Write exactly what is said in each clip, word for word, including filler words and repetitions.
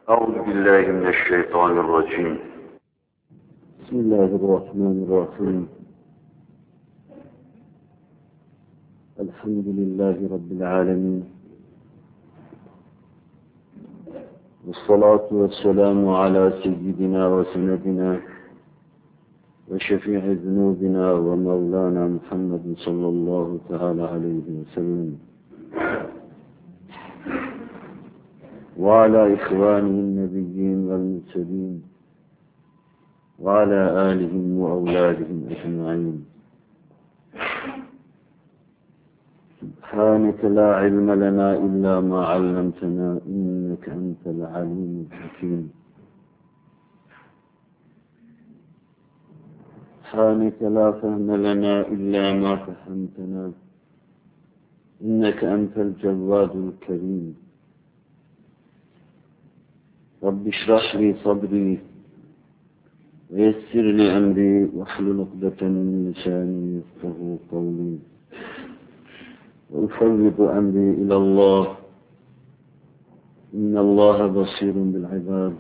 أعوذ بالله من الشيطان الرجيم. بسم الله الرحمن الرحيم. الحمد لله رب العالمين، والصلاة والسلام على سيدنا وسندنا وشفيع ذنوبنا ومولانا محمد صلى الله تعالى عليه وسلم، وعلى إخوانه النبيين والمرسلين، وعلى آلهم وأولادهم أجمعين. سبحانك لا علم لنا إلا ما علمتنا إنك أنت العليم الحكيم. سبحانك لا فهم لنا إلا ما فهمتنا إنك أنت الجواد الكريم. رب اشرح لي صدري ويسر لي أمري واحلل عقدة من لساني يفقهوا قولي، وأفوض أمري إلى الله إن الله بصير بالعباد.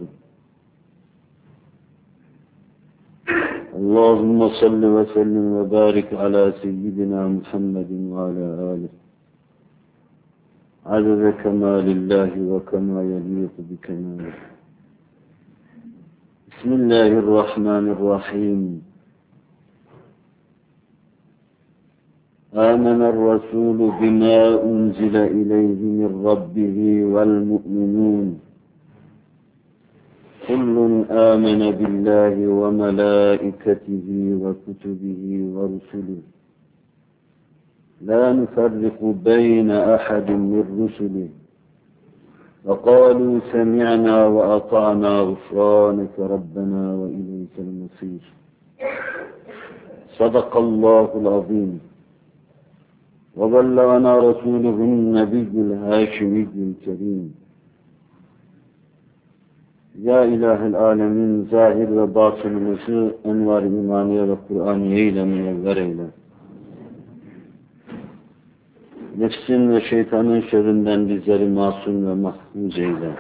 اللهم صل وسلم وبارك على سيدنا محمد وعلى آله عدد كمال الله وكما يليق بكماله. بسم الله الرحمن الرحيم. آمن الرسول بما أنزل إليه من ربه والمؤمنون كل آمن بالله وملائكته وكتبه ورسله لا نفرق بين أحد من رسله وقالوا سمعنا وأطعنا غفرانك ربنا وإليك المصير. صدق الله العظيم. وبلغنا رسوله النبي الهاشمي الكريم. Ya İlahi Alemin, zahir ve batınımızı envar-ı imaniye ve Kur'aniye ile münevver eyle. Nefsin ve şeytanın şerrinden bizleri masum ve mahfuz eyle.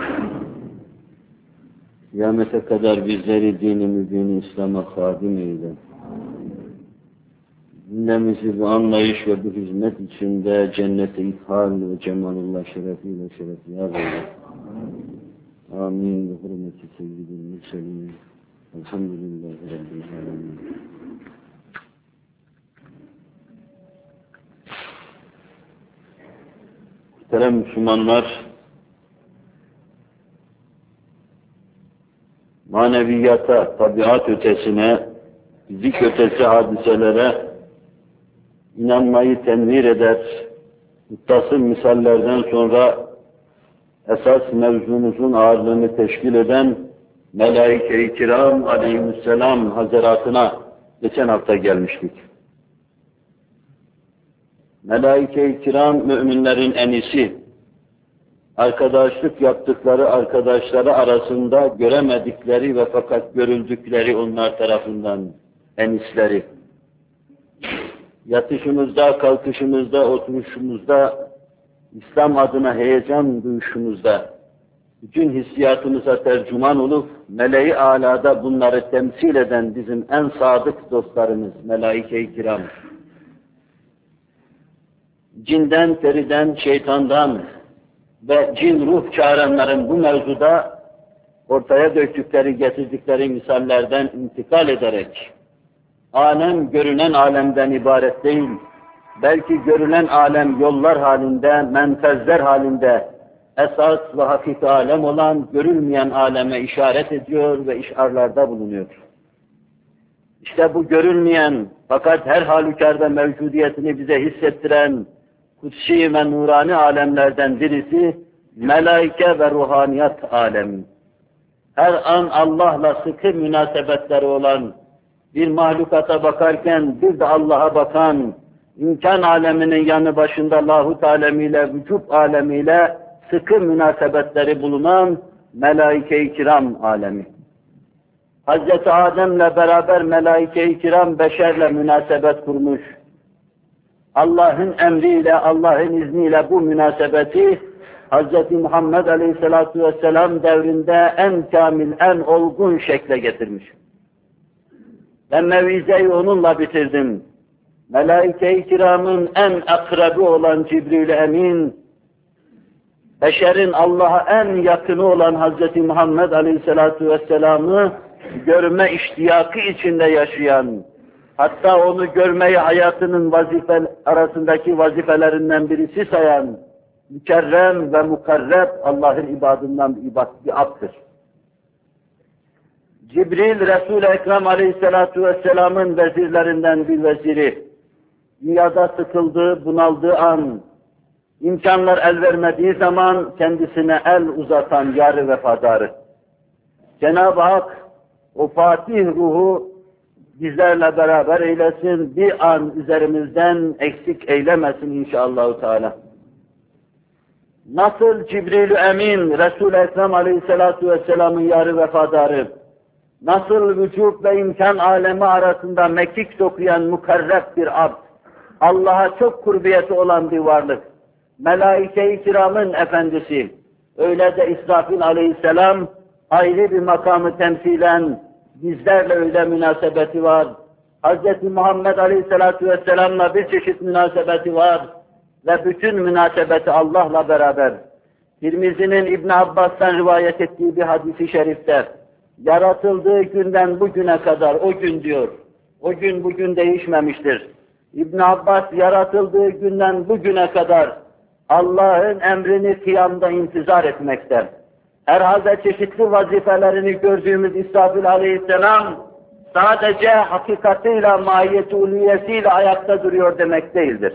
Kıyamete kadar bizleri dini mübin İslam'a hadim eyle. Cümlemizi bu anlayış ve bu hizmet içinde cennete ithal ve cemalullah şerefiyle şerefiyar eyle. Amin. Ve hürmeti seyyidil mürselin. Elhamdülillahi Rabbil alemin. Muhterem Müslümanlar, maneviyata, tabiat ötesine, fizik ötesi hadiselere inanmayı tenvir eder. Muttasıl misallerden sonra esas mevzumuzun ağırlığını teşkil eden Melaike-i Kiram aleyhisselam hazaratına geçen hafta gelmiştik. Melaike-i Kiram müminlerin en iyisi, arkadaşlık yaptıkları arkadaşları arasında göremedikleri ve fakat görüldükleri onlar tarafından en iyisleri. Yatışımızda, kalkışımızda, oturuşumuzda, İslam adına heyecan duyuşumuzda, bütün hissiyatımıza tercüman olup, meleği âlâda bunları temsil eden bizim en sadık dostlarımız, Melaike-i Kiram. Cinden, periden, şeytandan ve cin ruh çağıranların bu mevzuda ortaya döktükleri, getirdikleri misallerden intikal ederek, alem görünen alemden ibaret değil, belki görünen alem yollar halinde, menfezler halinde, esas ve hakiki alem olan görülmeyen aleme işaret ediyor ve işarlarda bulunuyor. İşte bu görülmeyen fakat her halükarda mevcudiyetini bize hissettiren kutsi ve nurani alemlerden birisi melaike ve ruhaniyat alemi. Her an Allah'la sıkı münasebetleri olan, bir mahlukata bakarken bir de Allah'a bakan, imkan aleminin yanı başında lahut alemiyle, vücub alemiyle sıkı münasebetleri bulunan Melaike-i Kiram alemi. Hazreti Adem'le beraber Melaike-i Kiram beşerle münasebet kurmuş. Allah'ın emriyle, Allah'ın izniyle bu münasebeti Hz. Muhammed Aleyhisselatü Vesselam devrinde en kamil, en olgun şekle getirmiş. Ben mevizeyi onunla bitirdim. Melaike-i kiramın en akrabi olan Cibril-i Emin, beşerin Allah'a en yakını olan Hz. Muhammed Aleyhisselatü Vesselam'ı görme iştiyakı içinde yaşayan, hatta onu görmeyi hayatının vazife arasındaki vazifelerinden birisi sayan, mükerrem ve mukarreb Allah'ın ibadından bir, ibad, bir abdır. Cibril, Resul-i Ekrem Aleyhisselatü Vesselam'ın vezirlerinden bir veziri, dünyada sıkıldığı, bunaldığı an, imkanlar el vermediği zaman kendisine el uzatan yar-ı vefadarı. Cenab-ı Hak o Fatih ruhu bizlerle beraber eylesin, bir an üzerimizden eksik eylemesin inşallahü teala. Nasıl Cibril-i Emin, Resul-i Ekrem Aleyhisselatü Vesselam'ın yar-ı vefadarı, nasıl vücut ve imkan alemi arasında mekik dokuyan mukarreb bir abd, Allah'a çok kurbiyeti olan bir varlık, Melaike-i kiramın efendisi, öyle de İsrafil Aleyhisselam ayrı bir makamı temsilen bizlerle öyle münasebeti var. Hz. Muhammed Aleyhisselatü Vesselam'la bir çeşit münasebeti var ve bütün münasebeti Allah'la beraber. Tirmizi'nin İbn Abbas'tan rivayet ettiği bir hadisi şerifte, yaratıldığı günden bugüne kadar, o gün diyor, o gün bugün değişmemiştir. İbn Abbas yaratıldığı günden bugüne kadar Allah'ın emrini kıyamda intizar etmekte. Herhalde çeşitli vazifelerini gördüğümüz İsrafil Aleyhisselam sadece hakikatiyle, mahiyeti ulviyesiyle ayakta duruyor demek değildir.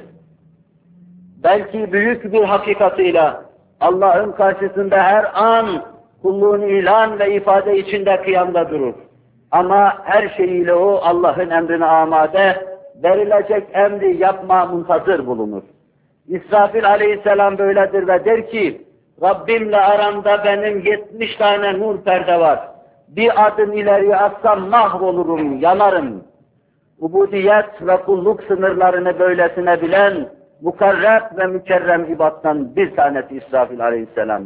Belki büyük bir hakikatiyle Allah'ın karşısında her an kulluğunu ilan ve ifade içinde kıyamda durur. Ama her şeyiyle o Allah'ın emrine amade, verilecek emri yapma muntazır bulunur. İsrafil Aleyhisselam böyledir ve der ki, Rabbimle aramda benim yetmiş tane nur perde var. Bir adım ileriye atsam mahvolurum, yanarım. Ubudiyet ve kulluk sınırlarını böylesine bilen, mukarreb ve mükerrem ibadtan bir tanesi İsrafil Aleyhisselam.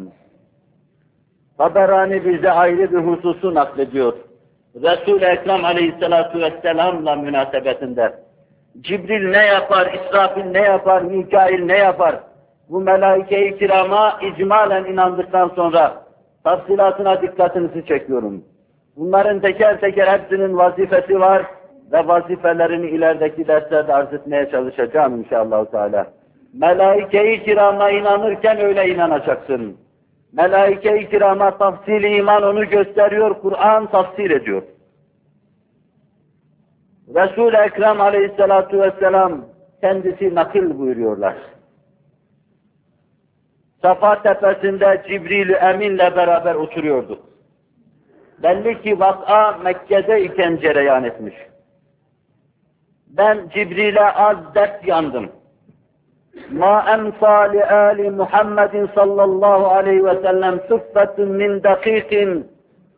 Taberani bize ayrı bir hususu naklediyor. Resul-i Ekrem Aleyhisselatü Vesselam'la münasebetinde. Cibril ne yapar, İsrafil ne yapar, Mikail ne yapar? Bu melaike-i kirama icmalen inandıktan sonra tafsilatına dikkatinizi çekiyorum. Bunların teker teker hepsinin vazifesi var ve vazifelerini ilerideki derslerde arz etmeye çalışacağım inşallah Teala. Melaike-i kirama inanırken öyle inanacaksın. Melaike-i kirama tafsil-i iman onu gösteriyor, Kur'an tafsir ediyor. Resul-i Ekrem Aleyhisselatü Vesselam kendisi nakil buyuruyorlar. Safa tepesinde Cibril-i Emin'le beraber oturuyorduk. Belli ki vak'a Mekke'de iken cereyan etmiş. Ben Cibril'e az dert yandım. Ma emsa li ali Muhammedin sallallahu aleyhi ve sellem suffetun min dakikin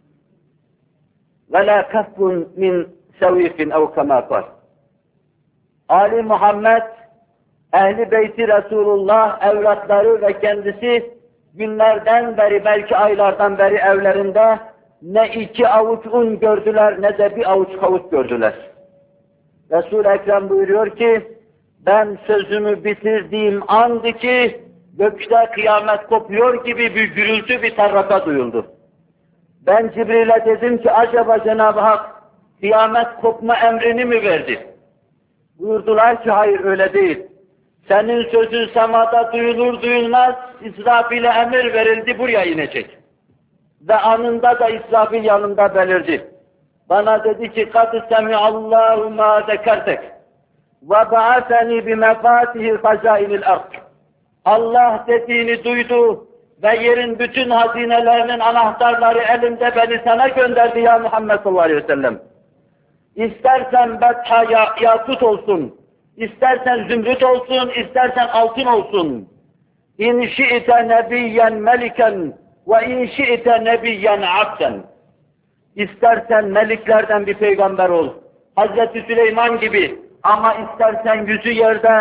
ve la kaffun min sevifin ev kema kal. Ali Muhammed, Ehl-i Beyti Resulullah, evlatları ve kendisi günlerden beri, belki aylardan beri evlerinde ne iki avuç un gördüler ne de bir avuç havuç gördüler. Resul-i Ekrem buyuruyor ki, ben sözümü bitirdiğim andı ki gökte kıyamet kopuyor gibi bir gürültü, bir tarraka duyuldu. Ben Cibril'e dedim ki acaba Cenab-ı Hak kıyamet kopma emrini mi verdi? Buyurdular ki hayır öyle değil. Senin sözün semada duyulur duyulmaz İsrafil'e emir verildi buraya inecek. Ve anında da İsrafil yanımda belirdi. Bana dedi ki قَدْ سَمِعَ اللّٰهُ مَا ذَكَرْتَكَ وَبَعَثَنِي بِمَفَاتِهِ خَزَائِنِ الْأَرْضِ. Allah dediğini duydu ve yerin bütün hazinelerinin anahtarları elimde, beni sana gönderdi ya Muhammed sallallahu aleyhi ve sellem. İstersen betha ya, yakut olsun, istersen zümrüt olsun, istersen altın olsun. İn şi'te nebiyyen meliken ve in şi'te nebiyyen abden. İstersen meliklerden bir peygamber ol, Hazreti Süleyman gibi, ama istersen yüzü yerden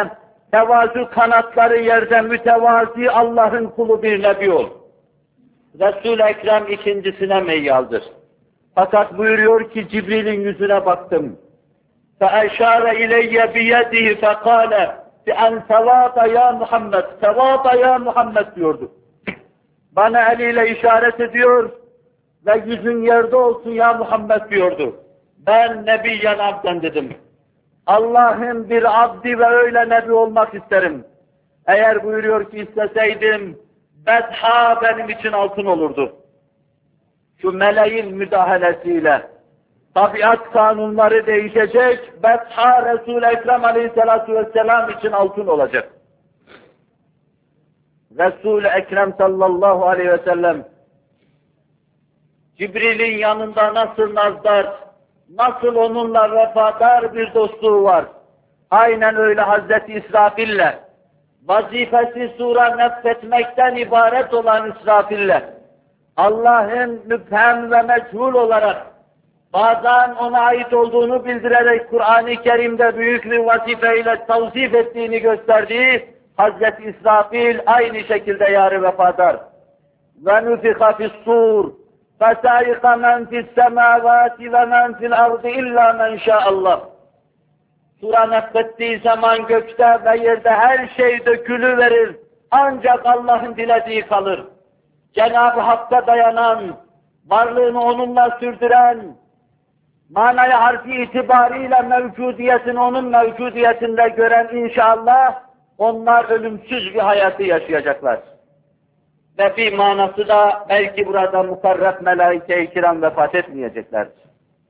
Tevazu kanatları yerde mütevazi Allah'ın kulu bir nebi ol. Resul-i Ekrem ikincisine meyyaldır. Fakat buyuruyor ki Cibril'in yüzüne baktım. فَاَشَارَ اِلَيَّ بِيَدِهِ فَقَالَ بِاَنْ تَوَاضَ ya Muhammed, تَوَاضَ ya Muhammed diyordu. Bana eliyle işaret ediyor ve yüzün yerde olsun ya Muhammed diyordu. Ben nebiyyen abden dedim. Allah'ın bir abdi ve öyle nebi olmak isterim. Eğer buyuruyor ki isteseydim, Betha benim için altın olurdu. Şu meleğin müdahalesiyle tabiat kanunları değişecek, Betha Resul-i Ekrem aleyhissalatu vesselam için altın olacak. Resul-i Ekrem sallallahu aleyhi ve sellem Cibril'in yanında nasıl nazdar, nasıl onunla vefadar bir dostluğu var. Aynen öyle Hazreti İsrafil'le, vazifesi sura nefretmekten ibaret olan İsrafil'le, Allah'ın müphem ve meçhul olarak, bazen ona ait olduğunu bildirerek Kur'an-ı Kerim'de büyük bir vazifeyle tavzif ettiğini gösterdiği Hazreti İsrafil aynı şekilde yâr-ı vefadar. وَنُفِخَ فِي الصُّورِ فَسَائِقَ مَنْ فِي السَّمَاوَاتِ وَمَنْ فِي الْأَرْضِ إِلَّا مَنْ شَاءَ اللّٰهِ. Sura nefrettiği zaman gökte ve yerde her şey dökülüverir. Ancak Allah'ın dilediği kalır. Cenab-ı Hakk'a dayanan, varlığını onunla sürdüren, manayı harfi itibariyle mevcudiyetini onun mevcudiyetinde gören inşallah, onlar ölümsüz bir hayatı yaşayacaklar. Ve bir manası da belki burada mukarreb melaike-i kiram vefat etmeyeceklerdir.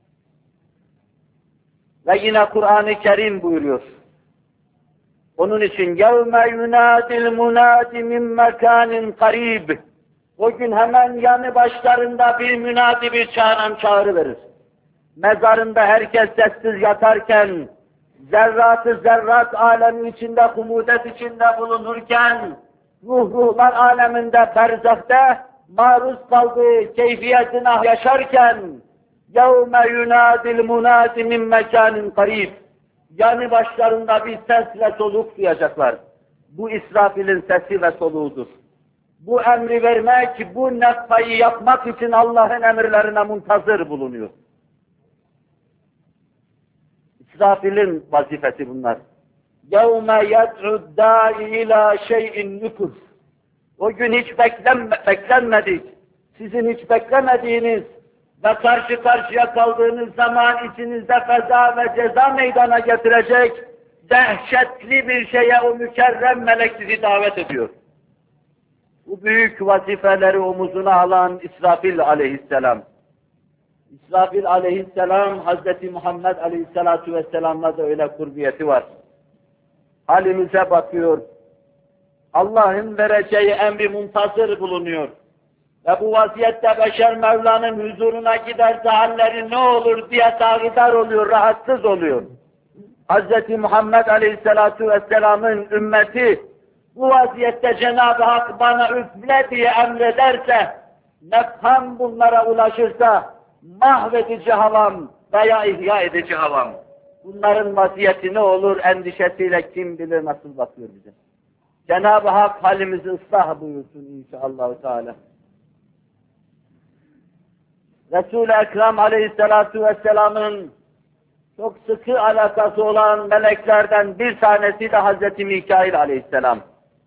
Ve yine Kur'an-ı Kerim buyuruyor. Onun için يَوْمَ يُنَادِ الْمُنَادِ مِنْ مَكَانٍ قَرِيبٍ. O gün hemen yanı başlarında bir münadi bir çağıran çağrı verir. Mezarında herkes sessiz yatarken, zerratı zerrat alemi içinde, humudet içinde bulunurken, ruh ruhlar aleminde, berzahte maruz kaldığı keyfiyetine yaşarken, يَوْمَ يُنَادِ الْمُنَادِ مِنْ مَكَانٍ قَرِيبٍ. Yanı başlarında bir ses ve soluk duyacaklar. Bu İsrafil'in sesi ve soluğudur. Bu emri vermek, bu nefayı yapmak için Allah'ın emirlerine muntazır bulunuyor. İsrafil'in vazifesi bunlar. يَوْمَ يَدْعُ الدَّاءِ إِلَى شَيْءٍ نُكُرٍ. O gün hiç beklenme, beklenmedik, sizin hiç beklemediğiniz ve karşı karşıya kaldığınız zaman içinizde feza ve ceza meydana getirecek dehşetli bir şeye o mükerrem melek sizi davet ediyor. Bu büyük vazifeleri omuzuna alan İsrafil aleyhisselam. İsrafil aleyhisselam, Hazreti Muhammed aleyhisselatu vesselam'la da öyle kurbiyeti var. Halimize bakıyor. Allah'ın vereceği emri muntazır bulunuyor. Ve bu vaziyette beşer Mevla'nın huzuruna giderse halleri ne olur diye tağidar oluyor, rahatsız oluyor. Hazreti Muhammed aleyhisselatu vesselam'ın ümmeti bu vaziyette Cenab-ı Hak bana üfle diye emrederse, nefham bunlara ulaşırsa, mahvedici havam veya ihya edici havam. Bunların vaziyeti ne olur endişesiyle kim bilir nasıl bakıyor bize. Cenab-ı Hak halimizi ıslah buyursun inşallah Teala. Resul-i Ekrem aleyhissalatu vesselamın çok sıkı alakası olan meleklerden bir tanesi de Hazreti Mikail aleyhisselam.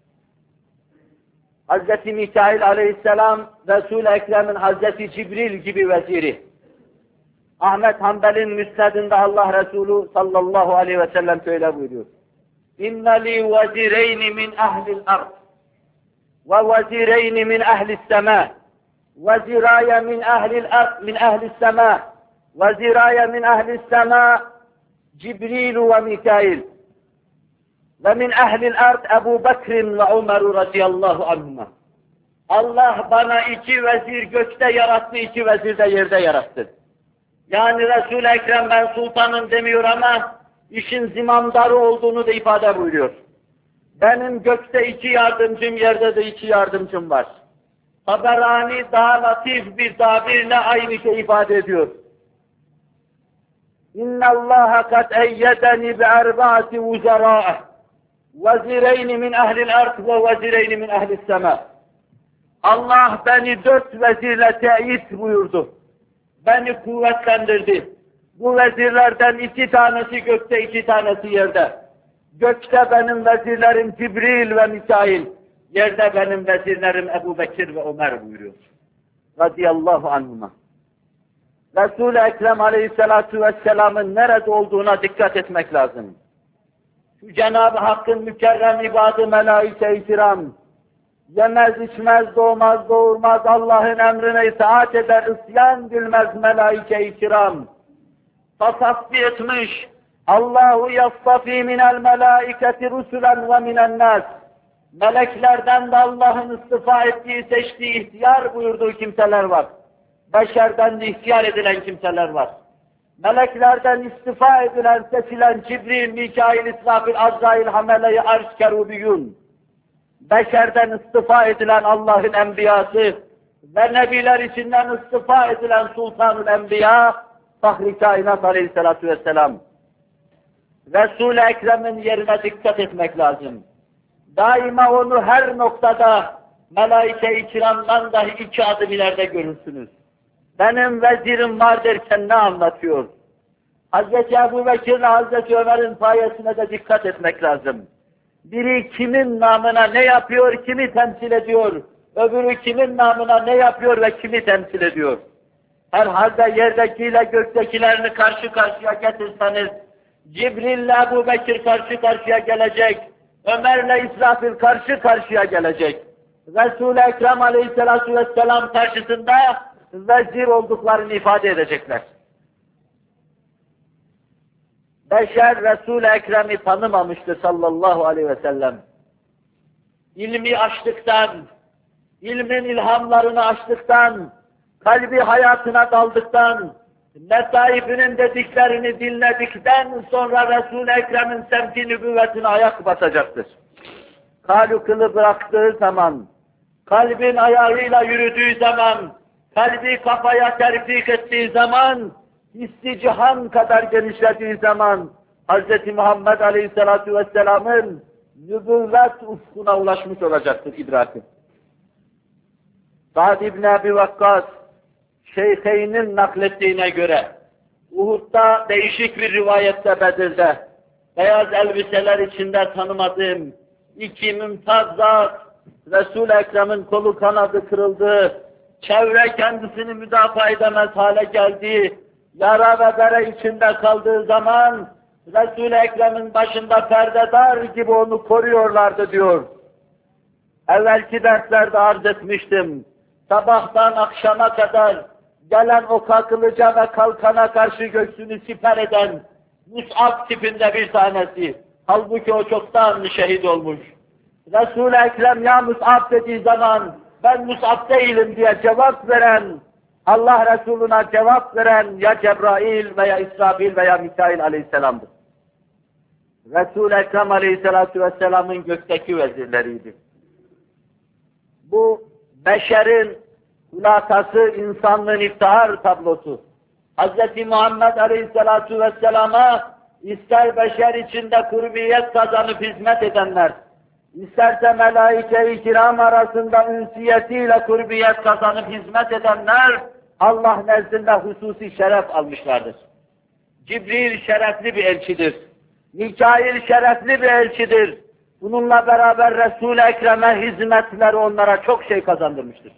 Hazreti Mikail aleyhisselam, Resul-i Ekrem'in Hazreti Cibril gibi veziri. Ahmet Hanbel'in müsnedinde Allah Resulü sallallahu aleyhi ve sellem şöyle buyuruyor. İnne li vezireyni min ehlil ard ve vezireyni min ehlis sema. Veziraya min ehlil ard min ehlis sema. Veziraya min ehlis sema Cibril ve Mikail. Ve min ehlil ard Ebu Bekr ve Ömer radıyallahu anhuma. Allah bana iki vezir gökte yarattı, iki vezir de yerde yarattı. Yani Resul-i Ekrem ben sultanım demiyor ama işin zimamdarı olduğunu da ifade buyuruyor. Benim gökte iki yardımcım, yerde de iki yardımcım var. Taberani daha latif bir tabirle aynı şey ifade ediyor. İnna Allaha kad eyyedeni bi erba'ati vuzara'ah. vezireyni min ehlil ard ve vezireyni min ehlis sema. Allah beni dört vezirle teyit buyurdu. Beni kuvvetlendirdi. Bu vezirlerden iki tanesi gökte, iki tanesi yerde. Gökte benim vezirlerim Cibril ve Mikail. Yerde benim vezirlerim Ebu Bekir ve Ömer buyuruyor. Radiyallahu anhuma. Resul-i Ekrem aleyhissalatu vesselamın nerede olduğuna dikkat etmek lazım. Şu Cenab-ı Hakk'ın mükerrem ibadı melaike-i kiram, yemez, içmez, doğmaz, doğurmaz, Allah'ın emrine itaat eder, isyan bilmez melaike-i kiram. Tasaffi etmiş, Allahu yastafi minel melaiketi rusulen ve minen nas. Meleklerden de Allah'ın istifa ettiği, seçtiği, ihtiyar buyurduğu kimseler var. Beşerden de ihtiyar edilen kimseler var. Meleklerden istifa edilen, seçilen Cibril, Mikail, İsrafil, Azrail, Hamele-i Arş, Kerubiyun. Beşerden istifa edilen Allah'ın enbiyası ve nebiler içinden istifa edilen Sultanul Enbiya, Fahri Kainat aleyhissalatu vesselam. Resul-i Ekrem'in yerine dikkat etmek lazım. Daima onu her noktada melaike-i kiramdan dahi iki adım ileride görürsünüz. Benim vezirim var derken ne anlatıyor? Hazreti Ebu Bekir ile Hazreti Ömer'in payesine de dikkat etmek lazım. Biri kimin namına ne yapıyor, kimi temsil ediyor. Öbürü kimin namına ne yapıyor ve kimi temsil ediyor. Herhalde yerdekiyle göktekilerini karşı karşıya getirseniz, Cibril ile Ebu Bekir karşı karşıya gelecek, Ömer ile İsrafil karşı karşıya gelecek. Resul-i Ekrem aleyhissalatu vesselam karşısında vezir olduklarını ifade edecekler. Beşer Resul-i Ekrem'i tanımamıştı sallallahu aleyhi ve sellem. İlmi açtıktan, ilmin ilhamlarını açtıktan, kalbi hayatına daldıktan, mesaibinin dediklerini dinledikten sonra Resul-i Ekrem'in semti nübüvvetine ayak basacaktır. Kalukını bıraktığı zaman, kalbin ayağıyla yürüdüğü zaman, kalbi kafaya terfik ettiği zaman, hissi cihan kadar genişlediği zaman, Hz. Muhammed Aleyhisselatü Vesselam'ın nübüvvet ufkuna ulaşmış olacaktır idraki. Sa'd ibn Abi Vakkas, Şeyheynin naklettiğine göre, Uhud'da değişik bir rivayette Bedir'de, beyaz elbiseler içinde tanımadığım iki mümtaz zat, Resul-i Ekrem'in kolu kanadı kırıldı, çevre kendisini müdafaa edemez hale geldi, yara ve bere içinde kaldığı zaman, Resul-i Ekrem'in başında perdedar gibi onu koruyorlardı diyor. Evvelki derslerde arz etmiştim, sabahtan akşama kadar gelen o kakılıca ve kalkana karşı göğsünü siper eden Mus'ab tipinde bir tanesi. Halbuki o çoktan şehit olmuş. Resul-i Ekrem ya Mus'ab dediği zaman ben Mus'ab değilim diye cevap veren, Allah Resulü'ne cevap veren ya Cebrail veya İsrafil veya Mikail aleyhisselamdır. Resul-i Ekrem aleyhissalatu vesselamın gökteki vezirleriydi. Bu beşerin hulasası, insanlığın iftihar tablosu. Hz. Muhammed Aleyhisselatu Vesselam'a ister beşer içinde kurbiyet kazanıp hizmet edenler, isterse melaike-i kiram arasında ünsiyetiyle kurbiyet kazanıp hizmet edenler, Allah nezdinde hususi şeref almışlardır. Cibril şerefli bir elçidir. Mikail şerefli bir elçidir. Bununla beraber Resul-i Ekrem'e hizmetleri onlara çok şey kazandırmıştır.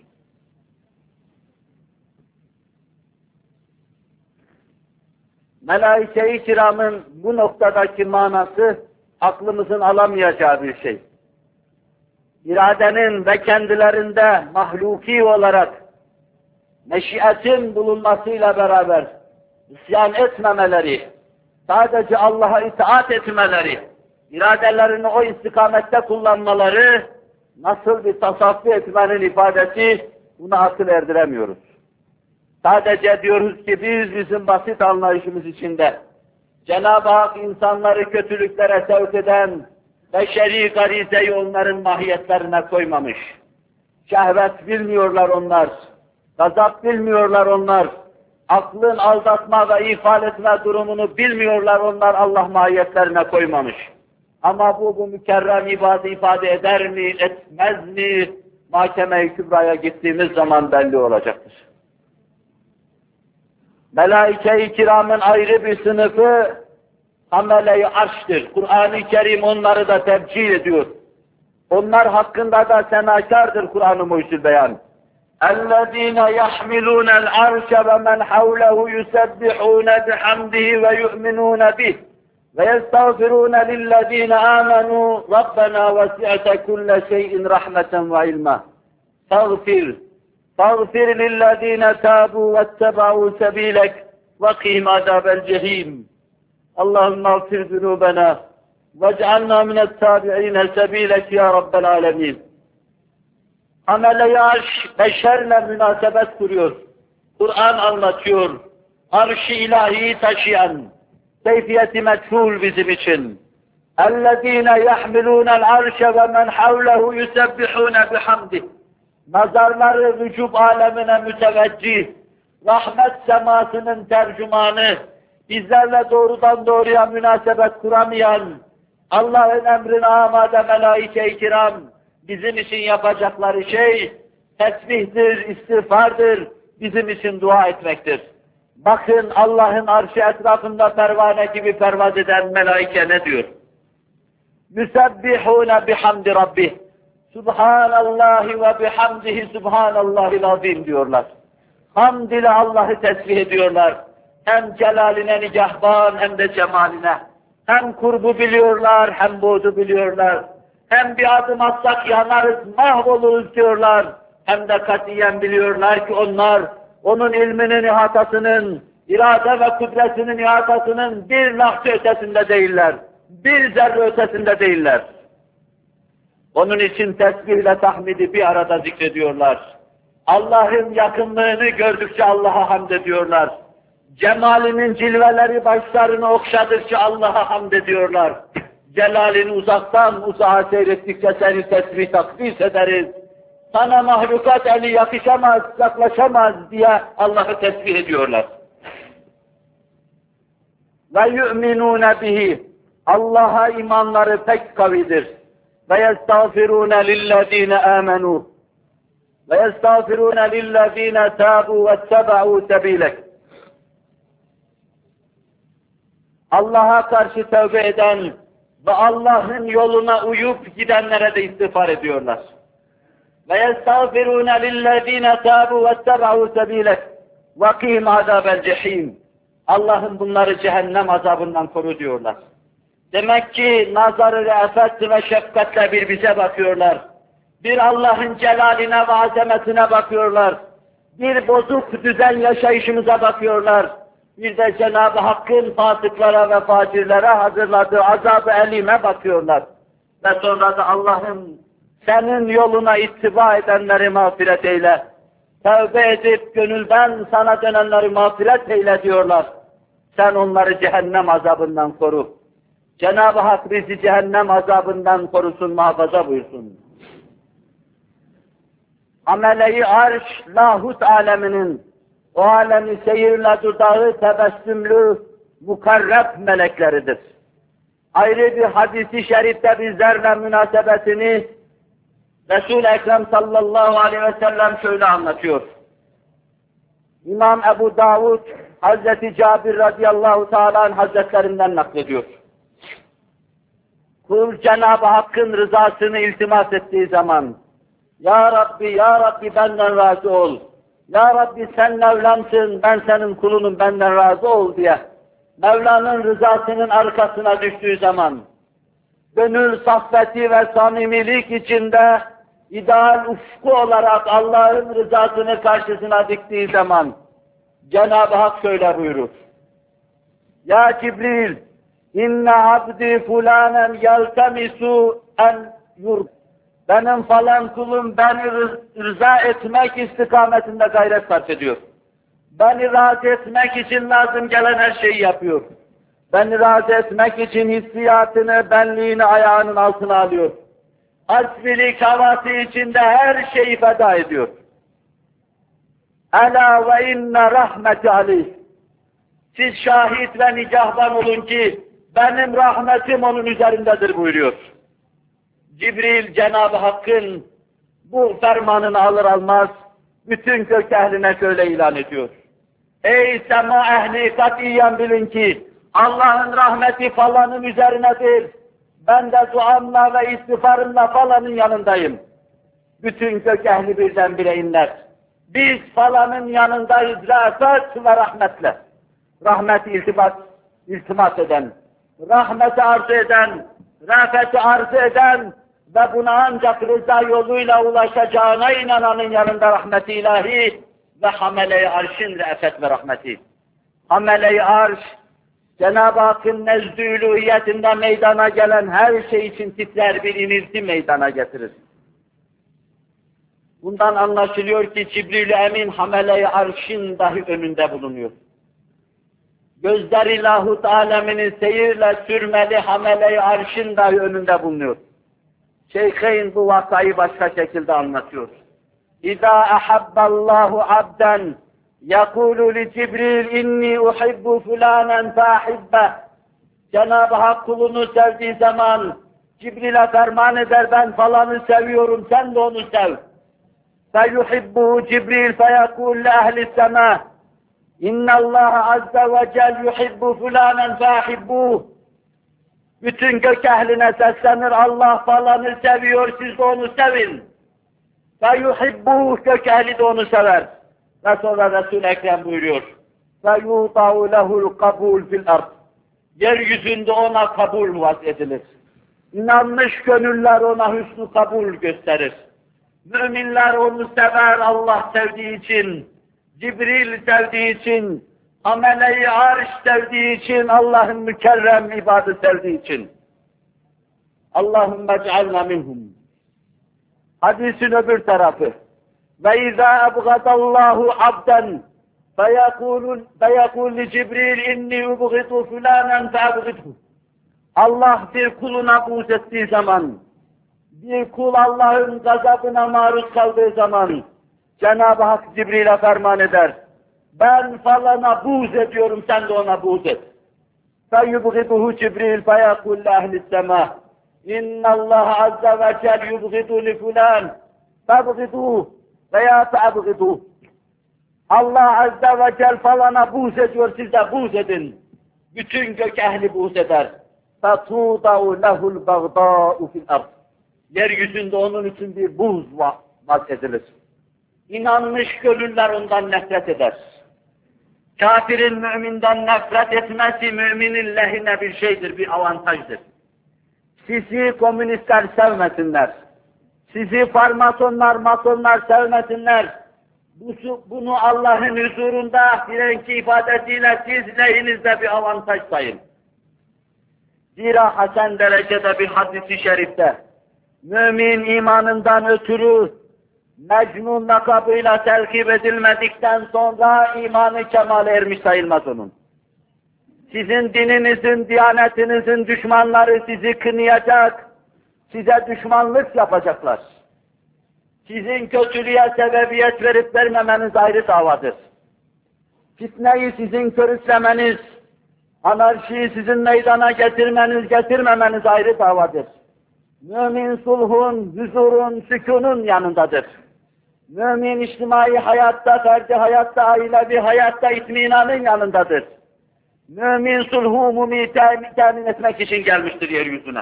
Melaike-i kiramın bu noktadaki manası aklımızın alamayacağı bir şey. İradenin ve kendilerinde mahluki olarak meşiyetin bulunmasıyla beraber isyan etmemeleri, sadece Allah'a itaat etmeleri, iradelerini o istikamette kullanmaları nasıl bir tasavvuf etmenin ifadesi, buna akıl erdiremiyoruz. Sadece diyoruz ki biz bizim basit anlayışımız içinde Cenab-ı Hak insanları kötülüklere sevk eden beşeri garizeyi onların mahiyetlerine koymamış. Şehvet bilmiyorlar onlar, gazap bilmiyorlar onlar, aklın aldatma ve ifade etme durumunu bilmiyorlar onlar, Allah mahiyetlerine koymamış. Ama bu, bu mükerrem ibadet ifade eder mi, etmez mi? Mahkeme-i Kübra'ya gittiğimiz zaman belli olacaktır. Melaike-i kiramın ayrı bir sınıfı amele-i arş'tır. Kur'an-ı Kerim onları da tebcih ediyor. Onlar hakkında da senakardır Kur'an-ı Mucizül Beyan. اَلَّذ۪ينَ يَحْمِلُونَ الْعَرْشَ وَمَنْ حَوْلَهُ يُسَبِّحُونَ بِحَمْدِهِ وَيُؤْمِنُونَ بِهِ وَيَسْتَغْفِرُونَ لِلَّذ۪ينَ آمَنُوا رَبَّنَا وَسِعْتَ كُلَّ شَيْءٍ رَحْمَةً وَعِلْمًا فَاغْفِرْ فَاغْفِرْ لِلَّذ۪ينَ تَابُوا وَاتَّبَعُوا سَب۪يلَكَ وَقِهِمْ عَذَابَ الْجَحِيمِ اللهم اغفر ذنوبنا واجعلنا من التابعين سبيلك ya Rabbel Alemin. Amele-i arş beşerle münasebet kuruyor. Kur'an anlatıyor. Arş-ı ilahiyi taşıyan, keyfiyeti meçhul bizim için. اَلَّذ۪ينَ يَحْمِلُونَ الْعَرْشَ وَمَنْ حَوْلَهُ يُسَبِّحُونَ بِحَمْدِهِ. Nazarları vücub alemine müteveccih, rahmet semasının tercümanı, bizlerle doğrudan doğruya münasebet kuramayan, Allah'ın emrine amade melaike-i kiram, bizim için yapacakları şey, tesbihtir, istiğfardır, bizim için dua etmektir. Bakın Allah'ın arşı etrafında pervane gibi pervaz eden melaike ne diyor? Yusebbihûne bihamdi rabbih. Subhanallahi ve bihamdihi subhanallahil azim diyorlar. Hamd ile Allah'ı tesbih ediyorlar. Hem celaline nigahban hem de cemaline. Hem kurbu biliyorlar hem buğdu biliyorlar. Hem bir adım atsak yanarız, mahvoluruz diyorlar. Hem de katiyen biliyorlar ki onlar onun ilminin ihatasının, irade ve kudretinin ihatasının bir lahza ötesinde değiller. Bir zerre ötesinde değiller. Onun için tesbihle tahmidi bir arada zikrediyorlar. Allah'ın yakınlığını gördükçe Allah'a hamd ediyorlar. Cemalinin cilveleri başlarını okşadıkça Allah'a hamd ediyorlar. Celalini uzaktan uzağa seyrettikçe seni tesbih takdis ederiz. Sana mahlukat eli yakışamaz, yaklaşamaz diye Allah'ı tesbih ediyorlar. Ve yu'minûne bihi. Allah'a imanları pek kavidir. Ve yestağfirûne lillezîne âmenû. Ve yestağfirûne lillezîne tâbû vetteba'û sebîlek. Allah'a karşı tövbe eden ve Allah'ın yoluna uyup gidenlere de istiğfar ediyorlar. Ve yestağfirûne lillezîne tâbû vetteba'û sebîlek. Vakîhim azâbel cehîm. Allah'ın bunları cehennem azabından koru diyorlar. Demek ki nazarı re'afet ve şefkatle bir bize bakıyorlar. Bir Allah'ın celaline ve azametine bakıyorlar. Bir bozuk düzen yaşayışımıza bakıyorlar. Bir de Cenab-ı Hakk'ın fasıklara ve facirlere hazırladığı azab-ı elime bakıyorlar. Ve sonra da Allah'ın senin yoluna ittiba edenleri mağfiret eyle. Tevbe edip gönülden sana dönenleri mağfiret eyle diyorlar. Sen onları cehennem azabından koru. Cenab-ı Hak bizi cehennem azabından korusun, muhafaza buyursun. Amele-i arş, lahut aleminin, o alemi seyirle dudağı tebessümlü, mukarreb melekleridir. Ayrı bir hadisi şerifte bizlerle münasebetini Resul-i Ekrem sallallahu aleyhi ve sellem şöyle anlatıyor. İmam Ebu Davud, Hazreti Cabir radıyallahu teala anh hazretlerinden naklediyor. Kul Cenab-ı Hakk'ın rızasını iltimas ettiği zaman, Ya Rabbi, Ya Rabbi benden razı ol. Ya Rabbi sen Mevlamsın, ben senin kulunum, benden razı ol diye Mevla'nın rızasının arkasına düştüğü zaman, gönül saffeti ve samimilik içinde ideal ufku olarak Allah'ın rızasını karşısına diktiği zaman, Cenab-ı Hak şöyle buyurur. Ya Cibril, inne abdi fulanen yeltemisu en yurd. Benim falan kulum beni rıza etmek istikametinde gayret sarf ediyor. Beni razı etmek için lazım gelen her şeyi yapıyor. Beni razı etmek için hissiyatını, benliğini ayağının altına alıyor. Asfilik havası içinde her şeyi feda ediyor. Ela ve inne rahmeti aleyh. Siz şahit ve nigahban olun ki benim rahmetim onun üzerindedir buyuruyor. Cibril Cenab-ı Hakk'ın bu fermanını alır almaz, bütün kök ehline şöyle ilan ediyor. Ey sema ehli katiyen bilin ki, Allah'ın rahmeti falanın üzerinedir. Ben de duamla ve istiğfarımla falanın yanındayım. Bütün kök ehli birdenbire inler. Biz falanın yanındayız rafet ve rahmetle. Rahmeti iltibat, iltimas eden, rahmeti arzu eden, rafeti arzu eden ve buna ancak rıza yoluyla ulaşacağına inananın yanında rahmeti ilahi ve hamele-i arşın re'fet ve rahmeti. Hamele-i arş, Cenab-ı Hakk'ın nezdü uluhiyetinde meydana gelen her şey için titrer bir inilti meydana getirir. Bundan anlaşılıyor ki Cibril-i Emin hamele-i arşın dahi önünde bulunuyor. Gözleri lahut aleminin seyirle sürmeli hamele-i arşın dahi önünde bulunuyor. Şeyh'in bu vakayı başka şekilde anlatıyor. İzâ ahabballahu abden yekûlü li Cibril inni uhibbu fulânen fâhibbeh. Cenab-ı Hak kulunu sevdiği zaman Cibril'e ferman eder, ben falanı seviyorum, sen de onu sev. فَيُحِبُّهُ Cibril فَيَقُولُ لَأَهْلِ السَّمَاءِ اِنَّ اللّٰهَ عَزَّ وَجَلْ يُحِبُّ فُلَانًا فَاحِبُّهُ. Bütün gök ehline seslenir, Allah falanı seviyor, siz de onu sevin. فَيُحِبُّهُ Gök ehli de onu sever. Ve sonra Resul-i Ekrem buyuruyor. فَيُوْطَعُ لَهُ الْقَبُولُ فِي الْأَرْضِ. Yeryüzünde ona kabul vaz edilir. İnanmış gönüller ona hüsnü kabul gösterir. Müminler onu sever Allah sevdiği için, Cibril sevdiği için, amele-i arş sevdiği için, Allah'ın mükerrem ibadı sevdiği için. Allahümme ec'alna minhum. Hadisin öbür tarafı. Ve izâ ebgadallahu abden feyekûl li Cibril inni ubgidu fulânen feebgidhu. Allah bir kuluna buğz ettiği zaman, bir kul Allah'ın gazabına maruz kaldığı zaman Cenab-ı Hak Cibril'e ferman eder. Ben falana buğz ediyorum, sen de ona buğz et. فَيُبْغِدُهُ Cibril فَيَقُلْ لَأَهْلِ السَّمَاءِ اِنَّ اللّٰهَ عَزَّ وَجَلْ يُبْغِدُ لِفُلَانِ فَابْغِدُوهُ veya فَابْغِدُوهُ. Allah Azze ve Celle falana buğz ediyor, siz de buğz edin. Bütün gök ehli buğz eder. فَتُوضَعُ لَهُ الْبَغْضَاءُ فِي الْأَرْضِ. Yeryüzünde onun için bir buğz vazedilir. İnanmış gönüller ondan nefret eder. Kafirin müminden nefret etmesi müminin lehine bir şeydir, bir avantajdır. Sizi komünistler sevmesinler. Sizi farmasonlar, masonlar sevmesinler. Bunu Allah'ın huzurunda bilenki ifadesiyle siz lehinizde bir avantaj sayın. Zira hasen derecede bir hadis-i şerifte mümin imanından ötürü Mecnun lakabıyla telkip edilmedikten sonra imanı kemale ermiş sayılmaz onun. Sizin dininizin, diyanetinizin düşmanları sizi kınayacak, size düşmanlık yapacaklar. Sizin kötülüğe sebebiyet verip vermemeniz ayrı davadır. Fitneyi sizin körüklemeniz, anarşiyi sizin meydana getirmeniz, getirmemeniz ayrı davadır. Mümin sulhun, huzurun, sükunun yanındadır. Mümin içtimai hayatta, ferdi hayatta, ailevi hayatta itminanın yanındadır. Mümin sulhu umumi temin etmek için gelmiştir yeryüzüne.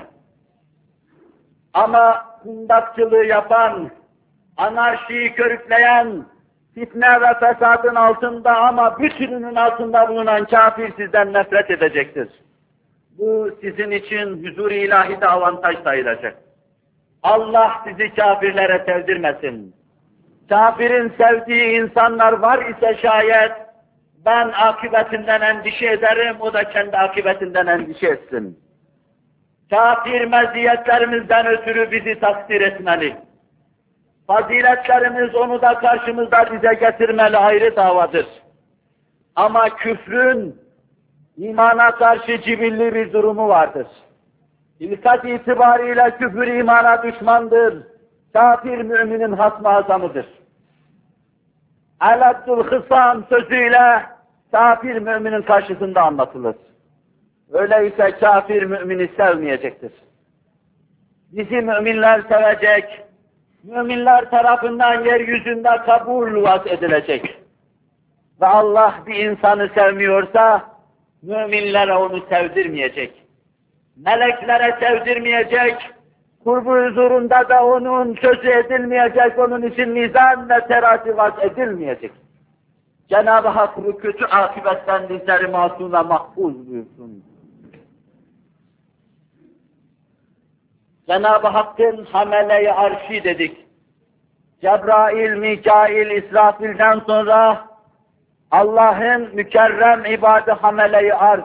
Ama kundakçılığı yapan, anarşiyi körükleyen, fitne ve fesadın altında ama bütününün altında bulunan kafir sizden nefret edecektir. Bu sizin için huzur-i ilahide avantaj sayılacak. Allah sizi kafirlere sevdirmesin. Kafirin sevdiği insanlar var ise şayet, ben akıbetinden endişe ederim, o da kendi akıbetinden endişe etsin. Kafir meziyetlerimizden ötürü bizi takdir etmeli. Faziletlerimiz onu da karşımızda bize getirmeli, ayrı davadır. Ama küfrün imana karşı cibilli bir durumu vardır. İlkat itibariyle küfür imana düşmandır. Kafir müminin hasmı azamıdır. Aladdul hısam sözüyle kafir müminin karşısında anlatılır. Öyleyse kafir mümini sevmeyecektir. Bizi müminler sevecek, müminler tarafından yeryüzünde kabul vaat edilecek. Ve Allah bir insanı sevmiyorsa, müminlere onu sevdirmeyecek. Meleklere sevdirmeyecek, kurbu huzurunda da onun sözü edilmeyecek, onun için mizan ve terazi vaat edilmeyecek. Cenab-ı Hak bu kötü akıbetten bizleri masum ve mahfuz buyursun. Cenab-ı Hakk'ın hamele-i arşi dedik. Cebrail, Mikail, İsrafil'den sonra Allah'ın mükerrem ibadı hamele-i arş.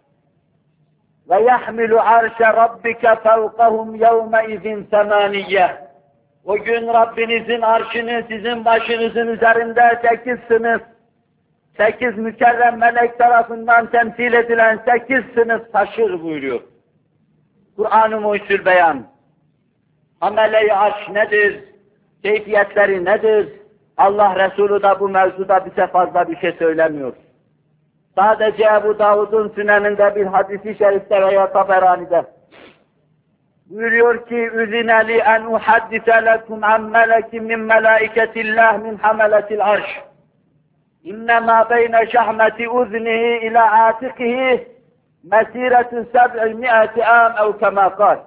Ve yahmilu arşe rabbike fevkahum yevme izin semaniyye. O gün Rabbinizin arşını sizin başınızın üzerinde sekiz sınıf, sekiz mükerrem melek tarafından temsil edilen sekiz sınıf taşır buyuruyor. Kur'an-ı Mucizül Beyan. Hamele-i arş nedir? Keyfiyetleri nedir? Allah Resulü da bu mevzuda bize fazla bir şey söylemiyor. Sadece Ebu Davud'un süneninde bir hadisi şerifte veya Taberani'de buyuruyor ki اُذِنَ لِي اَنْ اُحَدِّثَ لَكُمْ عَنْ مَلَكٍ مِنْ مَلَائِكَةِ اللّٰهِ مِنْ حَمَلَةِ الْعَرْشِ اِنَّمَا بَيْنَ شَحْمَةِ اُذْنِهِ اِلَى عَاتِقِهِ مَسِيرَةُ سَبْعِمِائَةِ عَامٍ اَوْ كَمَا قَالَ.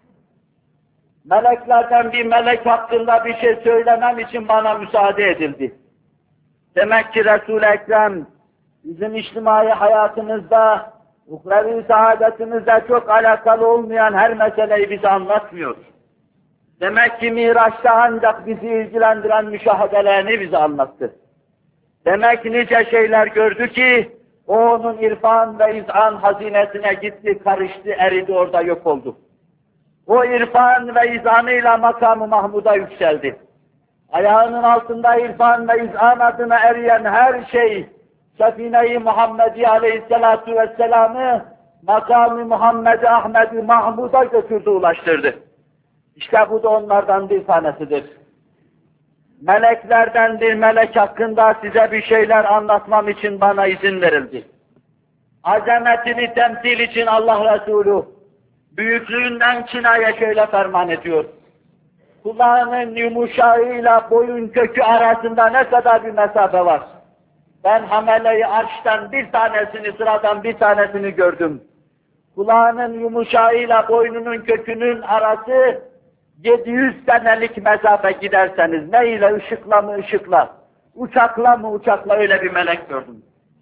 Meleklerden bir melek hakkında bir şey söylemem için bana müsaade edildi. Demek ki Resul-i Ekrem bizim içtimai hayatımızda, uhrevi saadetimizde çok alakalı olmayan her meseleyi bize anlatmıyor. Demek ki Miraç'ta ancak bizi ilgilendiren müşahedelerini bize anlattı. Demek ki nice şeyler gördü ki, o onun irfan ve izan hazinesine gitti, karıştı, eridi, orada yok oldu. O irfan ve izanıyla makamı Mahmud'a yükseldi. Ayağının altında irfan ve izan adına eriyen her şey, Sefine-i Muhammedi Aleyhisselatu Vesselam'ı makam-ı Muhammed-i Ahmed-i Mahmud'a götürdü, ulaştırdı. İşte bu da onlardan bir tanesidir. Meleklerden bir melek hakkında size bir şeyler anlatmam için bana izin verildi. Azametini temsil için Allah Resulü büyüklüğünden kinaya şöyle ferman ediyor. Kulağının yumuşağıyla boyun kökü arasında ne kadar bir mesafe var. Ben hamele-i arştan bir tanesini, sıradan bir tanesini gördüm. Kulağının yumuşağıyla boynunun kökünün arası yedi yüz senelik mesafe giderseniz, ne ile, ışıkla mı ışıkla, uçakla mı uçakla öyle bir melek gördüm.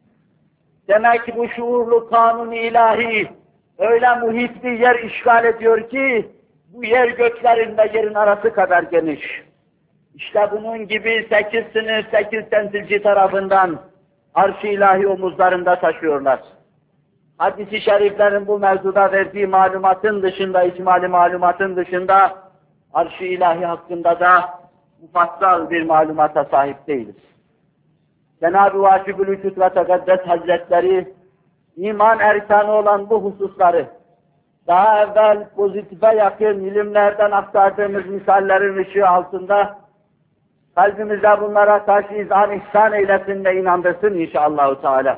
Demek ki bu şuurlu kanun-u ilahi öyle muhit bir yer işgal ediyor ki, bu yer göklerinde yerin arası kadar geniş. İşte bunun gibi sekiz sınıf, sekiz temsilci tarafından arş-ı ilahi omuzlarında taşıyorlar. Hadis-i şeriflerin bu mevzuda verdiği malumatın dışında, icmali malumatın dışında, arş-ı ilahi hakkında da mufassal bir malumata sahip değiliz. Cenab-ı Vâcib-ül Vücud ve Tekaddes Hazretleri, iman erkanı olan bu hususları, daha evvel pozitife yakın ilimlerden aktardığımız misallerin ışığı altında, kalbimize bunlara karşı izan ihsan eylesin ve inandırsın inşallah Teala.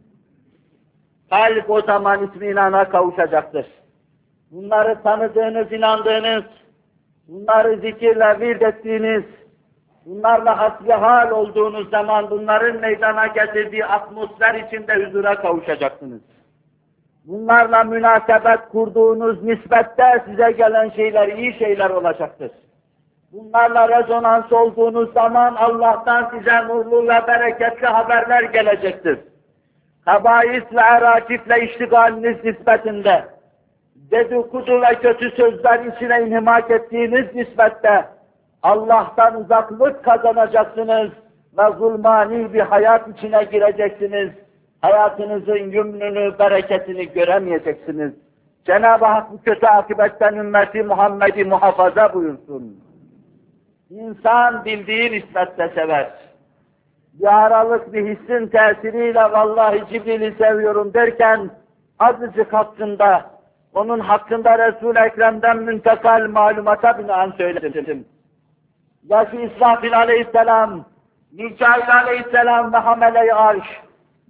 Kalp o zaman itminana kavuşacaktır. Bunları tanıdığınız, inandığınız, bunları zikirle vird ettiğiniz, bunlarla hasbihal olduğunuz zaman bunların meydana getirdiği atmosfer içinde huzura kavuşacaksınız. Bunlarla münasebet kurduğunuz nispette size gelen şeyler iyi şeyler olacaktır. Bunlarla rezonans olduğunuz zaman Allah'tan size nurlu ve bereketli haberler gelecektir. Habais ve erakifle iştigaliniz nispetinde, dedikodu ve kötü sözler içine inhimak ettiğiniz nispette Allah'tan uzaklık kazanacaksınız ve zulmani bir hayat içine gireceksiniz. Hayatınızın yümnünü, bereketini göremeyeceksiniz. Cenab-ı Hak bu kötü akıbetten ümmeti Muhammed'i muhafaza buyursun. İnsan bildiği nispetle sever. Bir aralık bir hissin tesiriyle vallahi Cibril'i seviyorum derken azıcık hakkında, onun hakkında Resul-i Ekrem'den müntekal malumata binaen söyledim. Ya ki İsrafil aleyhisselam, Mikail aleyhisselam ve hamele-i arş